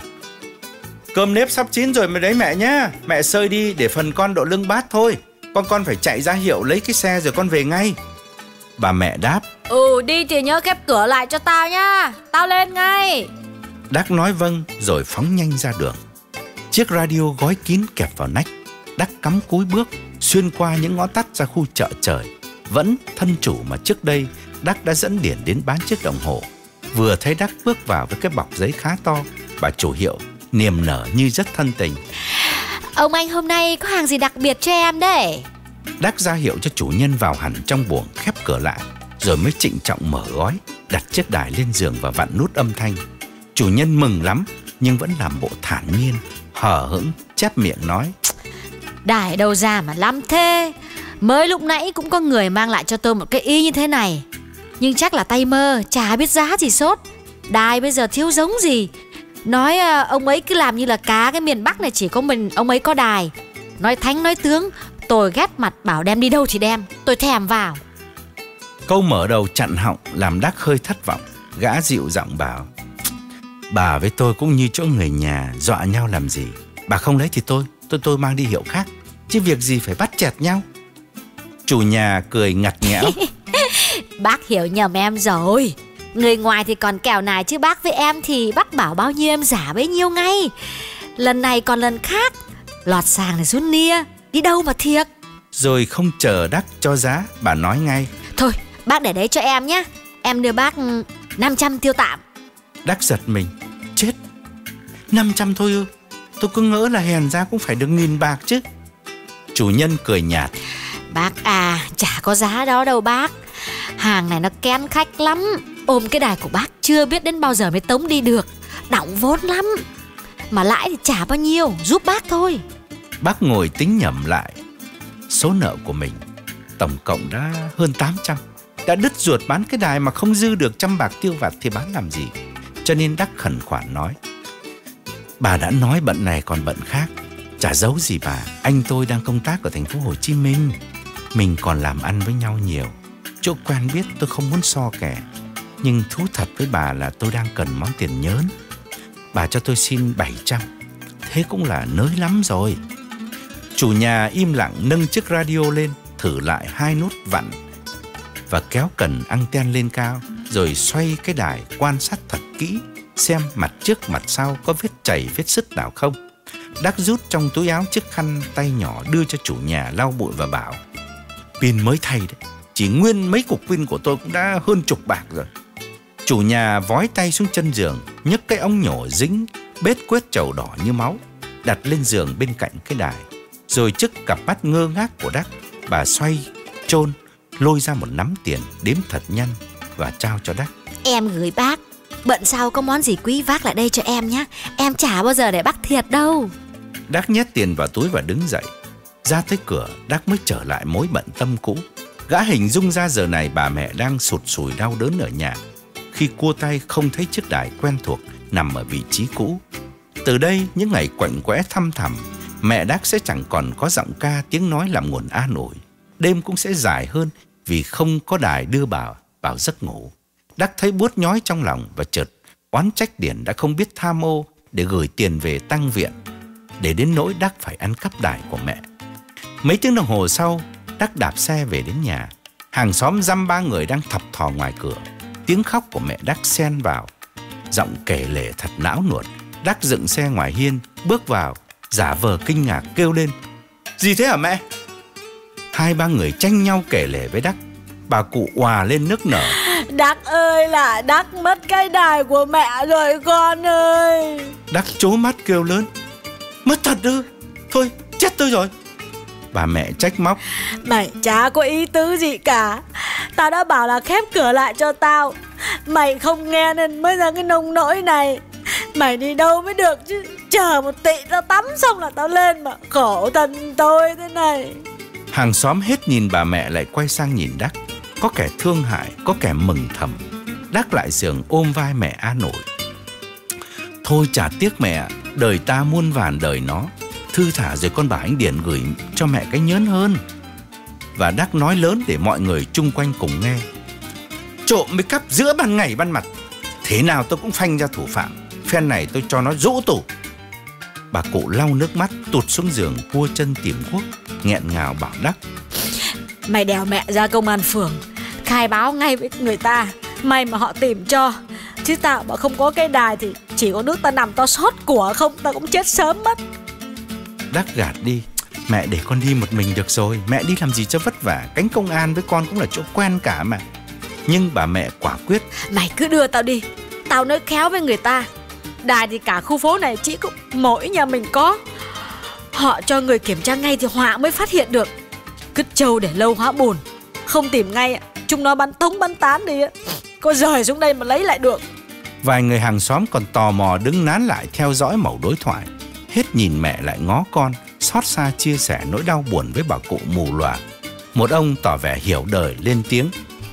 Cơm nếp sắp chín rồi mà đấy mẹ nhá. Mẹ xơi đi để phần con độ lưng bát thôi. Con con phải chạy ra hiệu lấy cái xe rồi con về ngay. Bà mẹ đáp: Ừ, đi thì nhớ khép cửa lại cho tao nhá. Tao lên ngay. Đắc nói vâng rồi phóng nhanh ra đường. Chiếc radio gói kín kẹp vào nách. Đắc cắm cúi bước xuyên qua những ngõ tắt ra khu chợ trời. Vẫn thân chủ mà trước đây Đắc đã dẫn Điển đến bán chiếc đồng hồ. Vừa thấy Đắc bước vào với cái bọc giấy khá to, bà chủ hiệu niềm nở như rất thân tình: Ông anh hôm nay có hàng gì đặc biệt cho em đấy? Đắc ra hiệu cho chủ nhân vào hẳn trong buồng, khép cửa lại, rồi mới trịnh trọng mở gói, đặt chiếc đài lên giường và vặn nút âm thanh. Chủ nhân mừng lắm nhưng vẫn làm bộ thản nhiên, hờ hững chép miệng nói: Đài đâu ra mà lắm thế. Mới lúc nãy cũng có người mang lại cho tôi một cái y như thế này, nhưng chắc là tay mơ, chả biết giá gì sốt. Đài bây giờ thiếu giống gì. Nói ông ấy cứ làm như là cá cái miền Bắc này chỉ có mình ông ấy có đài. Nói thánh nói tướng, tôi ghét mặt bảo đem đi đâu thì đem. Tôi thèm vào. Câu mở đầu chặn họng làm Đắc hơi thất vọng. Gã dịu giọng bảo: Bà với tôi cũng như chỗ người nhà, dọa nhau làm gì. Bà không lấy thì tôi Tôi tôi mang đi hiệu khác, chứ việc gì phải bắt chẹt nhau. Chủ nhà cười ngặt nghẽo: Bác hiểu nhầm em rồi. Người ngoài thì còn kẻo này, chứ bác với em thì bác bảo bao nhiêu em giả bấy nhiêu ngay. Lần này còn lần khác. Lọt sàng này rút nia, đi đâu mà thiệt. Rồi không chờ Đắc cho giá, bà nói ngay: Thôi bác để đấy cho em nhé. Em đưa bác năm trăm tiêu tạm. Đắc giật mình: Chết, năm trăm thôi ư? Tôi cứ ngỡ là hèn ra cũng phải được nghìn bạc chứ. Chủ nhân cười nhạt: Bác à, chả có giá đó đâu bác. Hàng này nó kén khách lắm. Ôm cái đài của bác chưa biết đến bao giờ mới tống đi được. Đọng vốn lắm. Mà lãi thì chả bao nhiêu, giúp bác thôi. Bác ngồi tính nhẩm lại số nợ của mình. Tổng cộng đã hơn tám trăm. Đã đứt ruột bán cái đài mà không dư được trăm bạc tiêu vặt thì bán làm gì. Cho nên Đắc khẩn khoản nói: Bà đã nói bận này còn bận khác. Chả giấu gì bà, anh tôi đang công tác ở thành phố Hồ Chí Minh. Mình còn làm ăn với nhau nhiều. Chỗ quen biết tôi không muốn so kẻ. Nhưng thú thật với bà là tôi đang cần món tiền nhớn. Bà cho tôi xin bảy trăm. Thế cũng là nới lắm rồi. Chủ nhà im lặng nâng chiếc radio lên, thử lại hai nút vặn và kéo cần anten lên cao, rồi xoay cái đài quan sát thật kỹ xem mặt trước mặt sau có vết chảy vết sứt nào không. Đắc rút trong túi áo chiếc khăn tay nhỏ đưa cho chủ nhà lau bụi và bảo: Pin mới thay đấy, chỉ nguyên mấy cục pin của tôi cũng đã hơn chục bạc rồi. Chủ nhà vói tay xuống chân giường, nhấc cái ống nhổ dính bết quết trầu đỏ như máu, đặt lên giường bên cạnh cái đài. Rồi trước cặp mắt ngơ ngác của Đắc, bà xoay chôn lôi ra một nắm tiền đếm thật nhanh và trao cho Đắc. Em gửi bác, bận sau có món gì quý vác lại đây cho em nhé. Em chả bao giờ để bác thiệt đâu. Đắc nhét tiền vào túi và đứng dậy. Ra tới cửa, Đắc mới trở lại mối bận tâm cũ. Gã hình dung ra giờ này bà mẹ đang sụt sùi đau đớn ở nhà, khi cua tay không thấy chiếc đài quen thuộc nằm ở vị trí cũ. Từ đây, những ngày quạnh quẽ thăm thẳm, mẹ Đắc sẽ chẳng còn có giọng ca tiếng nói làm nguồn an ủi. Đêm cũng sẽ dài hơn vì không có đài đưa bà vào giấc ngủ. Đắc thấy buốt nhói trong lòng và chợt oán trách Điển đã không biết tham ô để gửi tiền về tăng viện, để đến nỗi Đắc phải ăn cắp đài của mẹ. Mấy tiếng đồng hồ sau, Đắc đạp xe về đến nhà. Hàng xóm dăm ba người đang thập thò ngoài cửa. Tiếng khóc của mẹ Đắc xen vào, giọng kể lể thật não nuột. Đắc dựng xe ngoài hiên, bước vào, giả vờ kinh ngạc kêu lên: Gì thế hả mẹ? Hai ba người tranh nhau kể lể với Đắc. Bà cụ òa lên nức nở: Đắc ơi là Đắc mất cái đài của mẹ rồi con ơi. Đắc trố mắt kêu lớn: Mất thật ư? Thôi chết tôi rồi. Bà mẹ trách móc: Mày chả có ý tứ gì cả. Tao đã bảo là khép cửa lại cho tao, mày không nghe nên mới ra cái nông nỗi này. Mày đi đâu mới được chứ. Chờ một tị tao tắm xong là tao lên mà khổ thân tôi thế này. Hàng xóm hết nhìn bà mẹ lại quay sang nhìn Đắc. Có kẻ thương hại, có kẻ mừng thầm. Đắc lại giường ôm vai mẹ an ủi: Thôi chả tiếc mẹ, đời ta muôn vàn đời nó. Thư thả rồi con bảo anh Điển gửi cho mẹ cái nhớn hơn. Và Đắc nói lớn để mọi người chung quanh cùng nghe: Trộm mới cắp giữa ban ngày ban mặt, thế nào tôi cũng phanh ra thủ phạm. Phen này tôi cho nó rũ tủ. Bà cụ lau nước mắt tụt xuống giường, cua chân tìm guốc, nghẹn ngào bảo Đắc: Mày đèo mẹ ra công an phường khai báo ngay với người ta. May mà họ tìm cho, chứ tao mà không có cái đài thì chỉ có nước ta nằm tao sót của không, tao cũng chết sớm mất. Đắc gạt đi: Mẹ để con đi một mình được rồi, mẹ đi làm gì cho vất vả. Cánh công an với con cũng là chỗ quen cả mà. Nhưng bà mẹ quả quyết: Mày cứ đưa tao đi, tao nói khéo với người ta. Đài thì cả khu phố này chỉ có mỗi nhà mình có. Họ cho người kiểm tra ngay thì họa mới phát hiện được. Cứt trâu để lâu hóa bùn, không tìm ngay chúng nó bắn tống bắn tán đi, có rời xuống đây mà lấy lại được. Vài người hàng xóm còn tò mò đứng nán lại theo dõi mẩu đối thoại. Hết nhìn mẹ lại ngó con, xót xa chia sẻ nỗi đau buồn với bà cụ mù lòa. Một ông tỏ vẻ hiểu đời lên tiếng: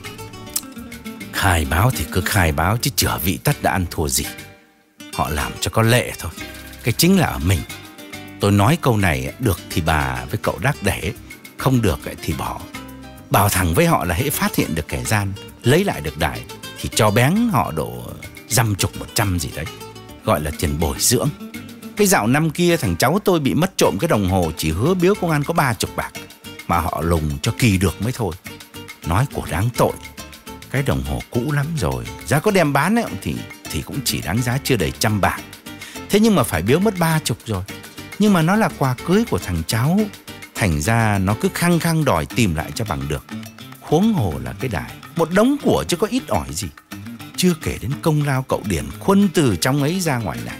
Khai báo thì cứ khai báo chứ chửa vị tất đã ăn thua gì. Họ làm cho có lệ thôi, cái chính là ở mình. Tôi nói câu này được thì bà với cậu Đắc để, không được thì bỏ. Bảo thẳng với họ là hễ phát hiện được kẻ gian lấy lại được đài thì cho bén họ độ dăm chục một trăm gì đấy, gọi là tiền bồi dưỡng. Cái dạo năm kia thằng cháu tôi bị mất trộm cái đồng hồ, chỉ hứa biếu công an có ba chục bạc mà họ lùng cho kỳ được mới thôi. Nói của đáng tội, cái đồng hồ cũ lắm rồi, giá có đem bán ấy, thì thì cũng chỉ đáng giá chưa đầy trăm bạc. Thế nhưng mà phải biếu mất ba chục rồi. Nhưng mà nó là quà cưới của thằng cháu, thành ra nó cứ khăng khăng đòi tìm lại cho bằng được. Huống hồ là cái đài, một đống của chứ có ít ỏi gì. Chưa kể đến công lao cậu Điển khuân từ trong ấy ra ngoài này.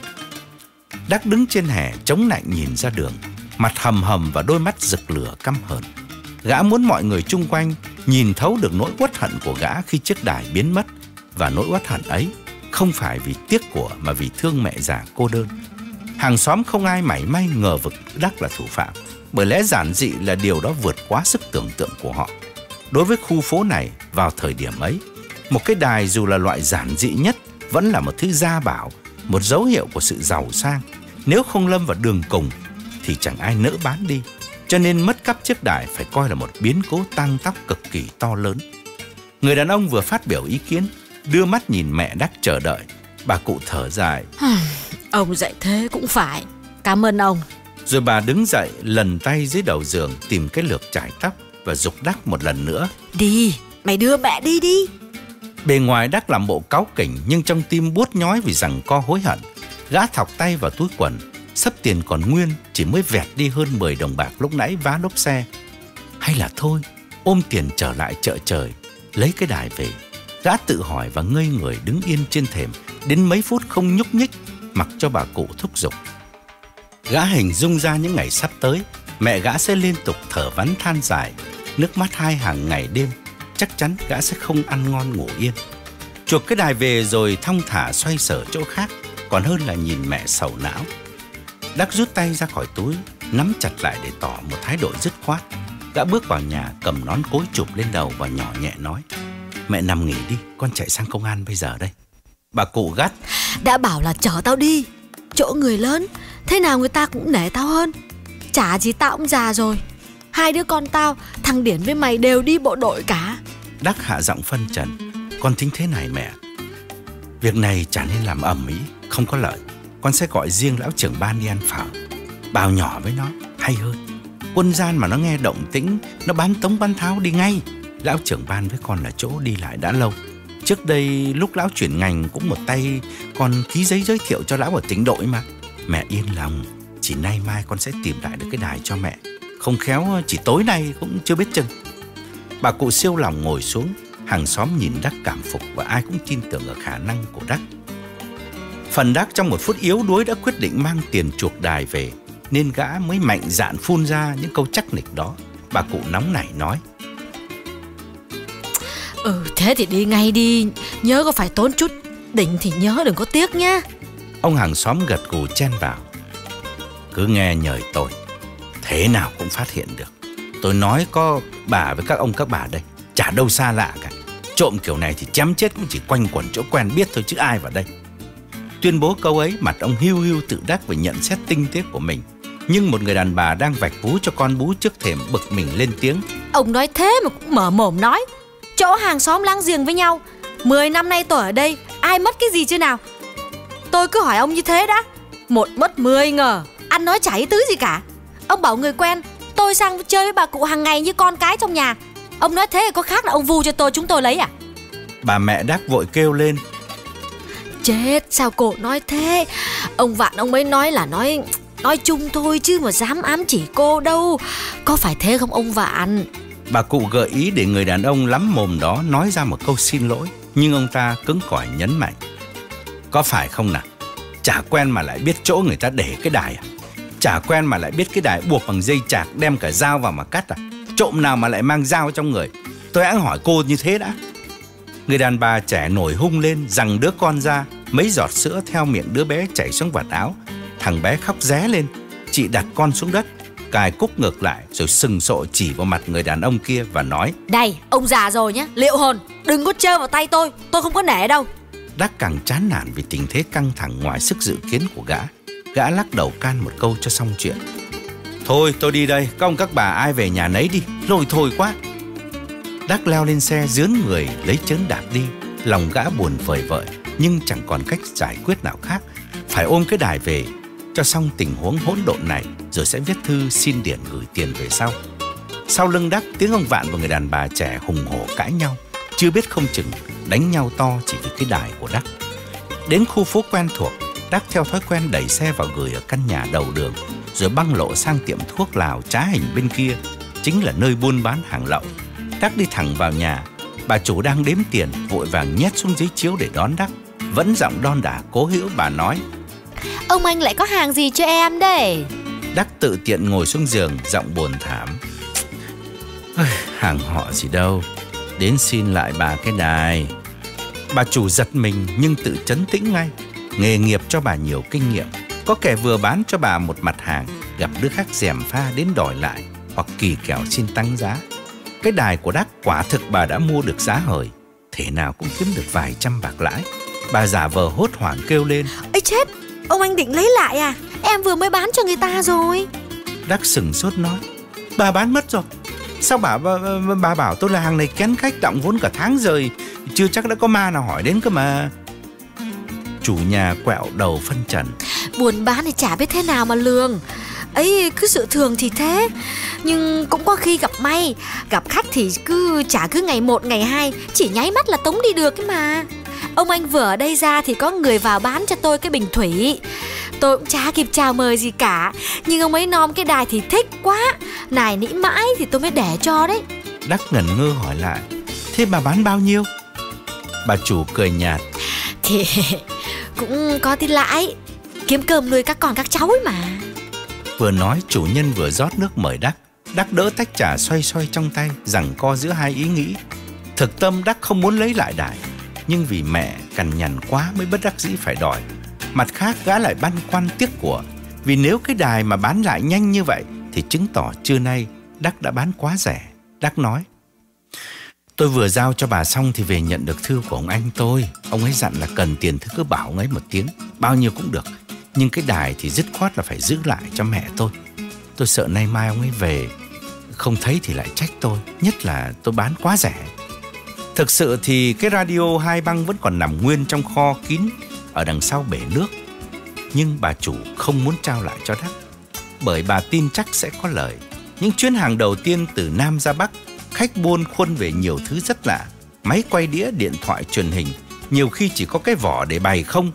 Đắc đứng trên hè chống lạnh nhìn ra đường, mặt hầm hầm và đôi mắt rực lửa căm hờn. Gã muốn mọi người chung quanh nhìn thấu được nỗi uất hận của gã khi chiếc đài biến mất. Và nỗi uất hận ấy không phải vì tiếc của mà vì thương mẹ già cô đơn. Hàng xóm không ai mảy may ngờ vực Đắc là thủ phạm, bởi lẽ giản dị là điều đó vượt quá sức tưởng tượng của họ. Đối với khu phố này vào thời điểm ấy, một cái đài dù là loại giản dị nhất vẫn là một thứ gia bảo, một dấu hiệu của sự giàu sang. Nếu không lâm vào đường cùng thì chẳng ai nỡ bán đi. Cho nên mất cắp chiếc đài phải coi là một biến cố tăng tóc cực kỳ to lớn. Người đàn ông vừa phát biểu ý kiến, đưa mắt nhìn mẹ Đắc chờ đợi. Bà cụ thở dài: Ông dạy thế cũng phải, cảm ơn ông. Rồi bà đứng dậy, lần tay dưới đầu giường tìm cái lược chải tóc và giục Đắc một lần nữa: Đi, mày đưa mẹ đi đi. Bề ngoài Đắc làm bộ cáu kỉnh, nhưng trong tim buốt nhói vì giằng co hối hận. Gã thọc tay vào túi quần, xấp tiền còn nguyên, chỉ mới vẹt đi hơn mười đồng bạc lúc nãy vá lốp xe. Hay là thôi, ôm tiền trở lại chợ trời, lấy cái đài về. Gã tự hỏi và ngây người đứng yên trên thềm đến mấy phút không nhúc nhích, mặc cho bà cụ thúc giục. Gã hình dung ra những ngày sắp tới, mẹ gã sẽ liên tục thở vắn than dài, nước mắt hai hàng ngày đêm. Chắc chắn gã sẽ không ăn ngon ngủ yên. Chuộc cái đài về rồi thong thả xoay sở chỗ khác, còn hơn là nhìn mẹ sầu não. Đắc rút tay ra khỏi túi, nắm chặt lại để tỏ một thái độ dứt khoát. Gã bước vào nhà, cầm nón cối chụp lên đầu và nhỏ nhẹ nói: Mẹ nằm nghỉ đi, con chạy sang công an bây giờ đây. Bà cụ gắt: Đã bảo là chở tao đi, chỗ người lớn, thế nào người ta cũng nể tao hơn. Chả gì tao cũng già rồi. Hai đứa con tao, thằng Điển với mày đều đi bộ đội cả. Đắc hạ giọng phân trần: Con tính thế này mẹ, việc này chả nên làm ầm ĩ, không có lợi. Con sẽ gọi riêng lão trưởng ban đi ăn phở, bào nhỏ với nó hay hơn. Quân gian mà nó nghe động tĩnh, nó bám tống bắn tháo đi ngay. Lão trưởng ban với con là chỗ đi lại đã lâu. Trước đây lúc lão chuyển ngành cũng một tay con ký giấy giới thiệu cho lão ở tỉnh đội mà. Mẹ yên lòng, chỉ nay mai con sẽ tìm lại được cái đài cho mẹ. Không khéo chỉ tối nay cũng chưa biết chừng. Bà cụ siêu lòng ngồi xuống, Hàng xóm nhìn Đắc cảm phục và ai cũng tin tưởng ở khả năng của Đắc. Phần Đắc trong một phút yếu đuối đã quyết định mang tiền chuộc đài về, nên gã mới mạnh dạn phun ra những câu chắc nịch đó. Bà cụ nóng nảy nói: Ừ, thế thì đi ngay đi, nhớ có phải tốn chút đỉnh thì nhớ đừng có tiếc nhá. Ông hàng xóm gật gù chen vào: Cứ nghe nhlời tôi, thế nào cũng phát hiện được. Tôi nói có bà với các ông các bà đây, chả đâu xa lạ cả. Trộm kiểu này thì chém chết cũng chỉ quanh quẩn chỗ quen biết thôi chứ ai vào đây. Tuyên bố câu ấy, mặt ông hiu hiu tự đắc về nhận xét tinh tế của mình. Nhưng một người đàn bà đang vạch vú cho con bú trước thềm bực mình lên tiếng: Ông nói thế mà cũng mở mồm nói. Chỗ hàng xóm láng giềng với nhau, Mười năm nay tôi ở đây, ai mất cái gì chưa nào? Tôi cứ hỏi ông như thế đã. Một mất mười ngờ. Ăn nói chả ý tứ gì cả. Ông bảo người quen, tôi sang chơi với bà cụ hàng ngày như con cái trong nhà. Ông nói thế có khác là ông vu cho tôi chúng tôi lấy à? Bà mẹ Đắc vội kêu lên: Chết, sao cô nói thế? Ông Vạn ông ấy nói là nói Nói chung thôi chứ mà dám ám chỉ cô đâu. Có phải thế không ông Vạn? Bà cụ gợi ý để người đàn ông lắm mồm đó nói ra một câu xin lỗi. Nhưng ông ta cứng cỏi nhấn mạnh: Có phải không nào? Chả quen mà lại biết chỗ người ta để cái đài à? Chả quen mà lại biết cái đài buộc bằng dây chạc, đem cả dao vào mà cắt à? Trộm nào mà lại mang dao trong người? Tôi hãng hỏi cô như thế đã. Người đàn bà trẻ nổi hung lên, giằng đứa con ra. Mấy giọt sữa theo miệng đứa bé chảy xuống vạt áo. Thằng bé khóc ré lên. Chị đặt con xuống đất, cài cúc ngược lại, rồi sừng sộ chỉ vào mặt người đàn ông kia và nói: Đây, ông già rồi nhá, liệu hồn, đừng có trêu vào tay tôi, tôi không có nể đâu. Đắc càng chán nản vì tình thế căng thẳng ngoài sức dự kiến của gã. Gã lắc đầu can một câu cho xong chuyện: Thôi tôi đi đây, các ông các bà ai về nhà nấy đi, lôi thôi quá. Đắc leo lên xe dướn người lấy chớn đạp đi. Lòng gã buồn vời vợi, nhưng chẳng còn cách giải quyết nào khác. Phải ôm cái đài về cho xong tình huống hỗn độn này, rồi sẽ viết thư xin điển gửi tiền về sau. Sau lưng Đắc, tiếng ông Vạn và người đàn bà trẻ hùng hổ cãi nhau, chưa biết không chừng đánh nhau to chỉ vì cái đài của Đắc. Đến khu phố quen thuộc, Đắc theo thói quen đẩy xe vào gửi ở căn nhà đầu đường, rồi băng lộ sang tiệm thuốc lào trá hình bên kia, chính là nơi buôn bán hàng lậu. Đắc đi thẳng vào nhà. Bà chủ đang đếm tiền, vội vàng nhét xuống giấy chiếu để đón Đắc. Vẫn giọng đon đả cố hữu, bà nói: Ông anh lại có hàng gì cho em đây? Đắc tự tiện ngồi xuống giường, giọng buồn thảm: Hàng họ gì đâu, đến xin lại bà cái đài. Bà chủ giật mình nhưng tự trấn tĩnh ngay. Nghề nghiệp cho bà nhiều kinh nghiệm. Có kẻ vừa bán cho bà một mặt hàng, gặp đứa khác gièm pha đến đòi lại, hoặc kỳ kèo xin tăng giá. Cái đài của Đắc quả thực bà đã mua được giá hời, thể nào cũng kiếm được vài trăm bạc lãi. Bà giả vờ hốt hoảng kêu lên: Ây chết, ông anh định lấy lại à? Em vừa mới bán cho người ta rồi. Đắc sừng sốt nói: Bà bán mất rồi? Sao bà, bà, bà bảo tôi là hàng này kén khách, đọng vốn cả tháng rồi, chưa chắc đã có ma nào hỏi đến cơ mà. Chủ nhà quẹo đầu phân trần: Buôn bán thì chả biết thế nào mà lường. Ấy, cứ sự thường thì thế, nhưng cũng có khi gặp may. Gặp khách thì cứ chả cứ ngày một ngày hai, chỉ nháy mắt là tống đi được cái mà. Ông anh vừa ở đây ra thì có người vào bán cho tôi cái bình thủy. Tôi cũng chả kịp chào mời gì cả, nhưng ông ấy nom cái đài thì thích quá, nài nỉ mãi thì tôi mới để cho đấy. Đắc ngẩn ngơ hỏi lại: Thế bà bán bao nhiêu? Bà chủ cười nhạt: Thì cũng có tí lãi, kiếm cơm nuôi các con các cháu ấy mà. Vừa nói, chủ nhân vừa rót nước mời Đắc. Đắc đỡ tách trà xoay xoay trong tay, giằng co giữa hai ý nghĩ. Thực tâm Đắc không muốn lấy lại đài, nhưng vì mẹ cằn nhằn quá mới bất đắc dĩ phải đòi. Mặt khác, gã lại băn khoăn tiếc của, vì nếu cái đài mà bán lại nhanh như vậy thì chứng tỏ trưa nay Đắc đã bán quá rẻ. Đắc nói: Tôi vừa giao cho bà xong thì về nhận được thư của ông anh tôi. Ông ấy dặn là cần tiền thì cứ bảo ông ấy một tiếng, bao nhiêu cũng được. Nhưng cái đài thì dứt khoát là phải giữ lại cho mẹ tôi. Tôi sợ nay mai ông ấy về không thấy thì lại trách tôi, nhất là tôi bán quá rẻ. Thực sự thì cái radio hai băng vẫn còn nằm nguyên trong kho kín ở đằng sau bể nước. Nhưng bà chủ không muốn trao lại cho Đắc, bởi bà tin chắc sẽ có lời. Những chuyến hàng đầu tiên từ Nam ra Bắc, khách buôn khuôn về nhiều thứ rất lạ. Máy quay đĩa, điện thoại, truyền hình, nhiều khi chỉ có cái vỏ để bày không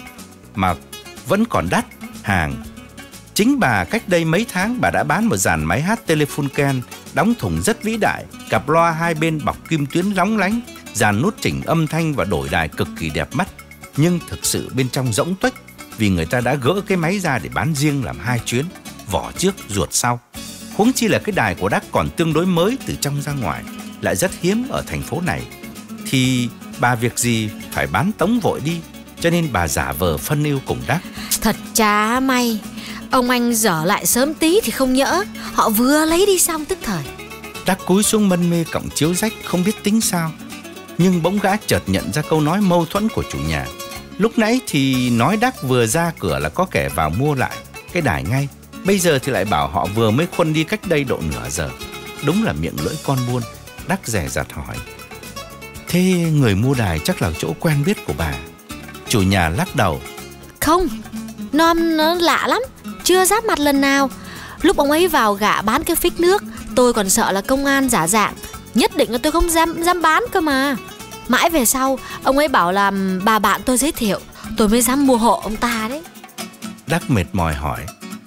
mà vẫn còn đắt hàng. Chính bà cách đây mấy tháng, bà đã bán một dàn máy hát Telefunken đóng thùng rất vĩ đại, cặp loa hai bên bọc kim tuyến lóng lánh, Dàn nút chỉnh âm thanh và đổi đài cực kỳ đẹp mắt, nhưng thực sự bên trong rỗng tuếch, vì người ta đã gỡ cái máy ra để bán riêng làm hai chuyến, vỏ trước ruột sau. Huống chi là cái đài của Đắc còn tương đối mới từ trong ra ngoài, lại rất hiếm ở thành phố này, thì bà việc gì phải bán tống vội đi, cho nên bà giả vờ phân ưu cùng Đắc. Thật chả may, ông anh dở lại sớm tí thì không nhỡ họ vừa lấy đi xong tức thời. Đắc cúi xuống mân mê cọng chiếu rách, không biết tính sao. Nhưng bỗng gã chợt nhận ra câu nói mâu thuẫn của chủ nhà. Lúc nãy thì nói Đắc vừa ra cửa là có kẻ vào mua lại cái đài ngay, bây giờ thì lại bảo họ vừa mới khuân đi cách đây độ nửa giờ. Đúng là miệng lưỡi con buôn. Đắc dè dặt hỏi: thế người mua đài chắc là chỗ quen biết của bà? Chủ nhà lắc đầu: Không, nó, nó lạ lắm, chưa giáp mặt lần nào. Lúc ông ấy vào gạ bán cái phích nước, tôi còn sợ là công an giả dạng, nhất định là tôi không dám, dám bán cơ mà. Mãi về sau, ông ấy bảo là bà bạn tôi giới thiệu, tôi mới dám mua hộ ông ta đấy. Đắc mệt mỏi hỏi: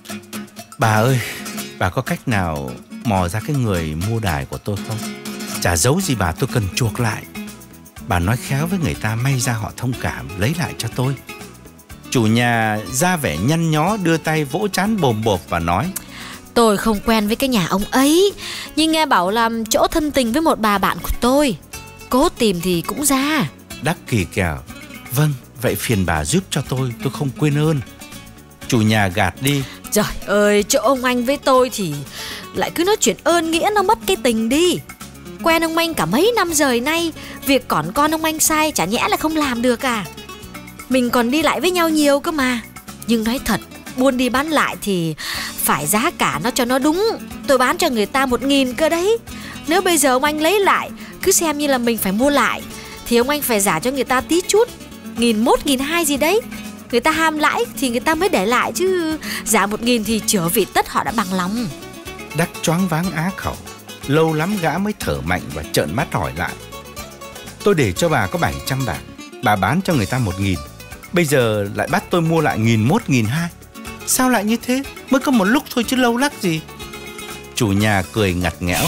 bà ơi, bà có cách nào mò ra cái người mua đài của tôi không? Chả giấu gì bà, tôi cần chuộc lại. Bà nói khéo với người ta, may ra họ thông cảm lấy lại cho tôi. Chủ nhà ra vẻ nhăn nhó, đưa tay vỗ trán bồm bộp và nói: tôi không quen với cái nhà ông ấy, nhưng nghe bảo làm chỗ thân tình với một bà bạn của tôi, cố tìm thì cũng ra. Đắc kỳ kèo: vâng, vậy phiền bà giúp cho tôi, tôi không quên ơn. Chủ nhà gạt đi: trời ơi, chỗ ông anh với tôi thì lại cứ nói chuyện ơn nghĩa, nó mất cái tình đi. Quen ông anh cả mấy năm rời nay, việc còn con ông anh sai chả nhẽ là không làm được à? Mình còn đi lại với nhau nhiều cơ mà. Nhưng nói thật, buôn đi bán lại thì phải giá cả nó cho nó đúng. Tôi bán cho người ta một nghìn cơ đấy. Nếu bây giờ ông anh lấy lại, cứ xem như là mình phải mua lại, thì ông anh phải giả cho người ta tí chút, nghìn mốt, nghìn hai gì đấy. Người ta ham lãi thì người ta mới để lại, chứ giả một nghìn thì chửa vị tất họ đã bằng lòng. Đắc choáng váng á khẩu. Lâu lắm gã mới thở mạnh và trợn mắt hỏi lại: tôi để cho bà có bảy trăm bạc, bà bán cho người ta một nghìn, bây giờ lại bắt tôi mua lại nghìn mốt, nghìn hai. Sao lại như thế? Mới có một lúc thôi chứ lâu lắc gì. Chủ nhà cười ngặt nghẽo: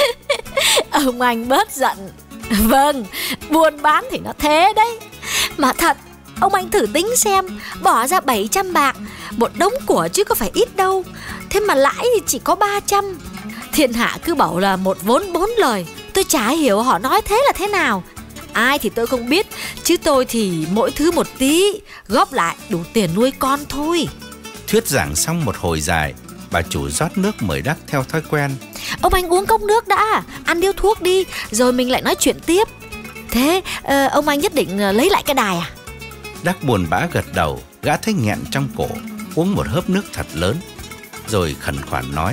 ông anh bớt giận. Vâng, buôn bán thì nó thế đấy. Mà thật, ông anh thử tính xem, bỏ ra bảy trăm bạc, một đống của chứ có phải ít đâu, thế mà lãi thì chỉ có ba trăm. Thiên hạ cứ bảo là một vốn bốn lời, tôi chả hiểu họ nói thế là thế nào. Ai thì tôi không biết, chứ tôi thì mỗi thứ một tí, góp lại đủ tiền nuôi con thôi. Thuyết giảng xong một hồi dài, bà chủ rót nước mời Đắc theo thói quen: ông anh uống cốc nước đã, ăn điếu thuốc đi, rồi mình lại nói chuyện tiếp. Thế uh, ông anh nhất định lấy lại cái đài à? Đắc buồn bã gật đầu. Gã thấy nghẹn trong cổ, uống một hớp nước thật lớn, rồi khẩn khoản nói: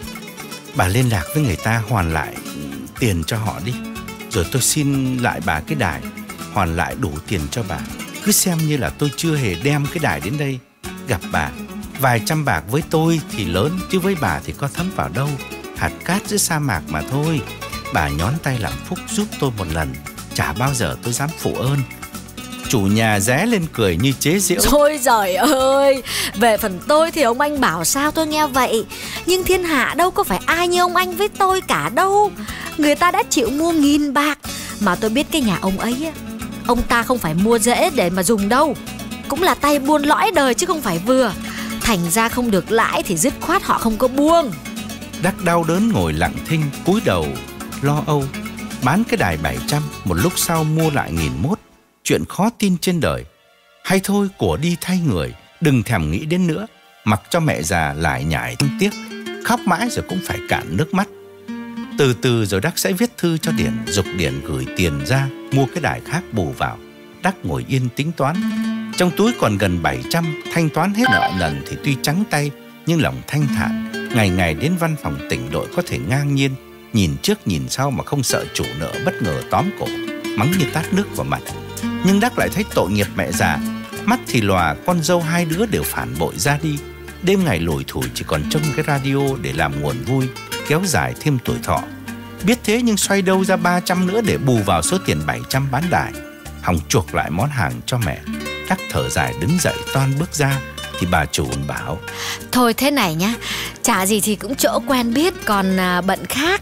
bà liên lạc với người ta hoàn lại tiền cho họ đi, rồi tôi xin lại bà cái đài, hoàn lại đủ tiền cho bà. Cứ xem như là tôi chưa hề đem cái đài đến đây gặp bà. Vài trăm bạc với tôi thì lớn, chứ với bà thì có thấm vào đâu, hạt cát giữa sa mạc mà thôi. Bà nhón tay làm phúc giúp tôi một lần, chả bao giờ tôi dám phụ ơn. Chủ nhà ré lên cười như chế giễu: thôi giời ơi, về phần tôi thì ông anh bảo sao tôi nghe vậy, nhưng thiên hạ đâu có phải ai như ông anh với tôi cả đâu. Người ta đã chịu mua nghìn bạc, mà tôi biết cái nhà ông ấy, ông ta không phải mua dễ để mà dùng đâu, cũng là tay buôn lõi đời chứ không phải vừa. Thành ra không được lãi thì dứt khoát họ không có buông. Đắc đau đớn ngồi lặng thinh, cúi đầu lo âu. Bán cái đài bảy trăm, một lúc sau mua lại nghìn mốt. Chuyện khó tin trên đời. Hay thôi, của đi thay người, đừng thèm nghĩ đến nữa. Mặc cho mẹ già lải nhải thương tiếc, khóc mãi rồi cũng phải cạn nước mắt. Từ từ rồi Đắc sẽ viết thư cho Điển, giục Điển gửi tiền ra mua cái đài khác bù vào. Đắc ngồi yên tính toán. Trong túi còn gần bảy trăm, thanh toán hết nợ nần thì tuy trắng tay, nhưng lòng thanh thản. Ngày ngày đến văn phòng tỉnh đội có thể ngang nhiên, nhìn trước nhìn sau mà không sợ chủ nợ bất ngờ tóm cổ, mắng như tát nước vào mặt. Nhưng Đắc lại thấy tội nghiệp mẹ già. Mắt thì lòa, con dâu hai đứa đều phản bội ra đi. Đêm ngày lủi thủi chỉ còn trông cái radio để làm nguồn vui, kéo dài thêm tuổi thọ. Biết thế nhưng xoay đâu ra ba trăm nữa để bù vào số tiền bảy trăm bán đài. Hòng chuộc lại món hàng cho mẹ. Đắc thở dài đứng dậy toan bước ra, thì bà chủ bảo: thôi thế này nhá, chả gì thì cũng chỗ quen biết, còn à, bận khác.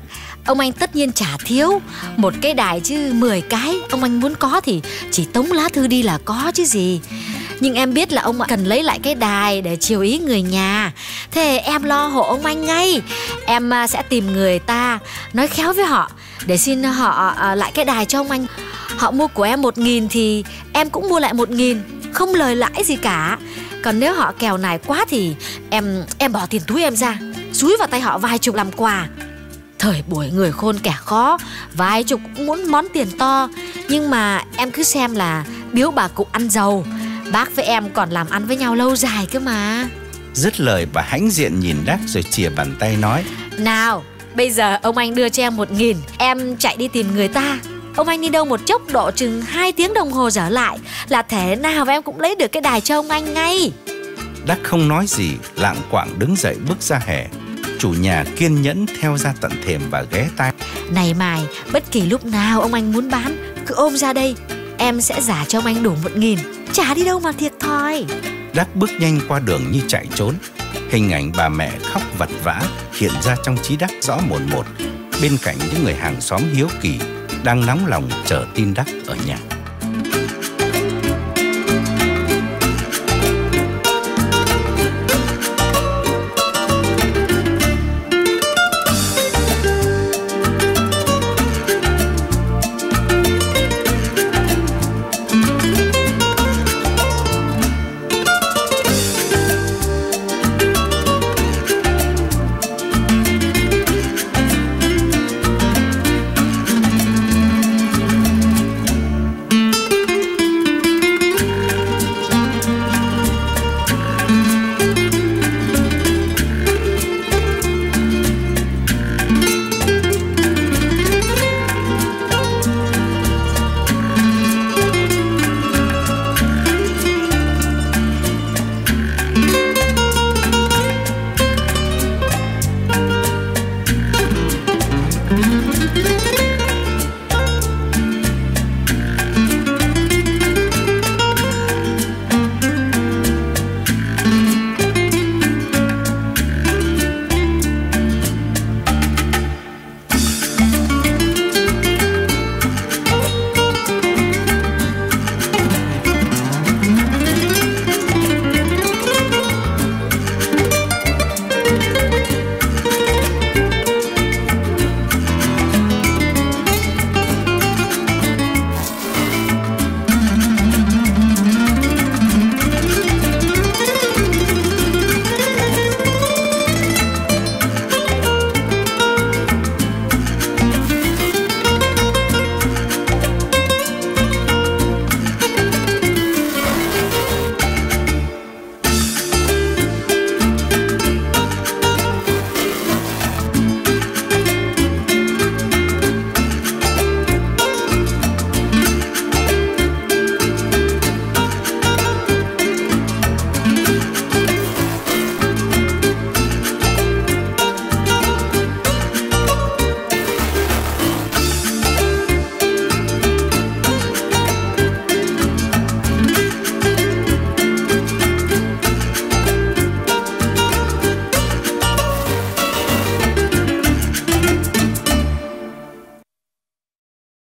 Ông anh tất nhiên chả thiếu một cái đài chứ mười cái. Ông anh muốn có thì chỉ tống lá thư đi là có chứ gì. Nhưng em biết là ông cần lấy lại cái đài để chiều ý người nhà. Thế em lo hộ ông anh ngay. Em sẽ tìm người ta nói khéo với họ để xin họ lại cái đài cho ông anh. Họ mua của em một nghìn thì em cũng mua lại một nghìn, không lời lãi gì cả. Còn nếu họ kèo nài quá thì em em bỏ tiền túi em ra, dúi vào tay họ vài chục làm quà. Thời buổi người khôn kẻ khó, vài chục cũng muốn món tiền to. Nhưng mà em cứ xem là biếu bà cụ ăn giàu. Bác với em còn làm ăn với nhau lâu dài cơ mà. Dứt lời bà hãnh diện nhìn Đắc rồi chìa bàn tay nói: Nào, bây giờ ông anh đưa cho em một nghìn, em chạy đi tìm người ta. Ông anh đi đâu một chốc độ chừng hai tiếng đồng hồ trở lại là thế nào em cũng lấy được cái đài cho ông anh ngay. Đắc không nói gì, lạng quạng đứng dậy bước ra hè. Chủ nhà kiên nhẫn theo ra tận thềm và ghé tai: Này mày, bất kỳ lúc nào ông anh muốn bán, cứ ôm ra đây, em sẽ trả cho ông anh đủ một nghìn, chả đi đâu mà thiệt thòi. Đắc bước nhanh qua đường như chạy trốn. Hình ảnh bà mẹ khóc vật vã hiện ra trong trí Đắc rõ mồn một, bên cạnh những người hàng xóm hiếu kỳ đang nóng lòng chờ tin Đắc ở nhà.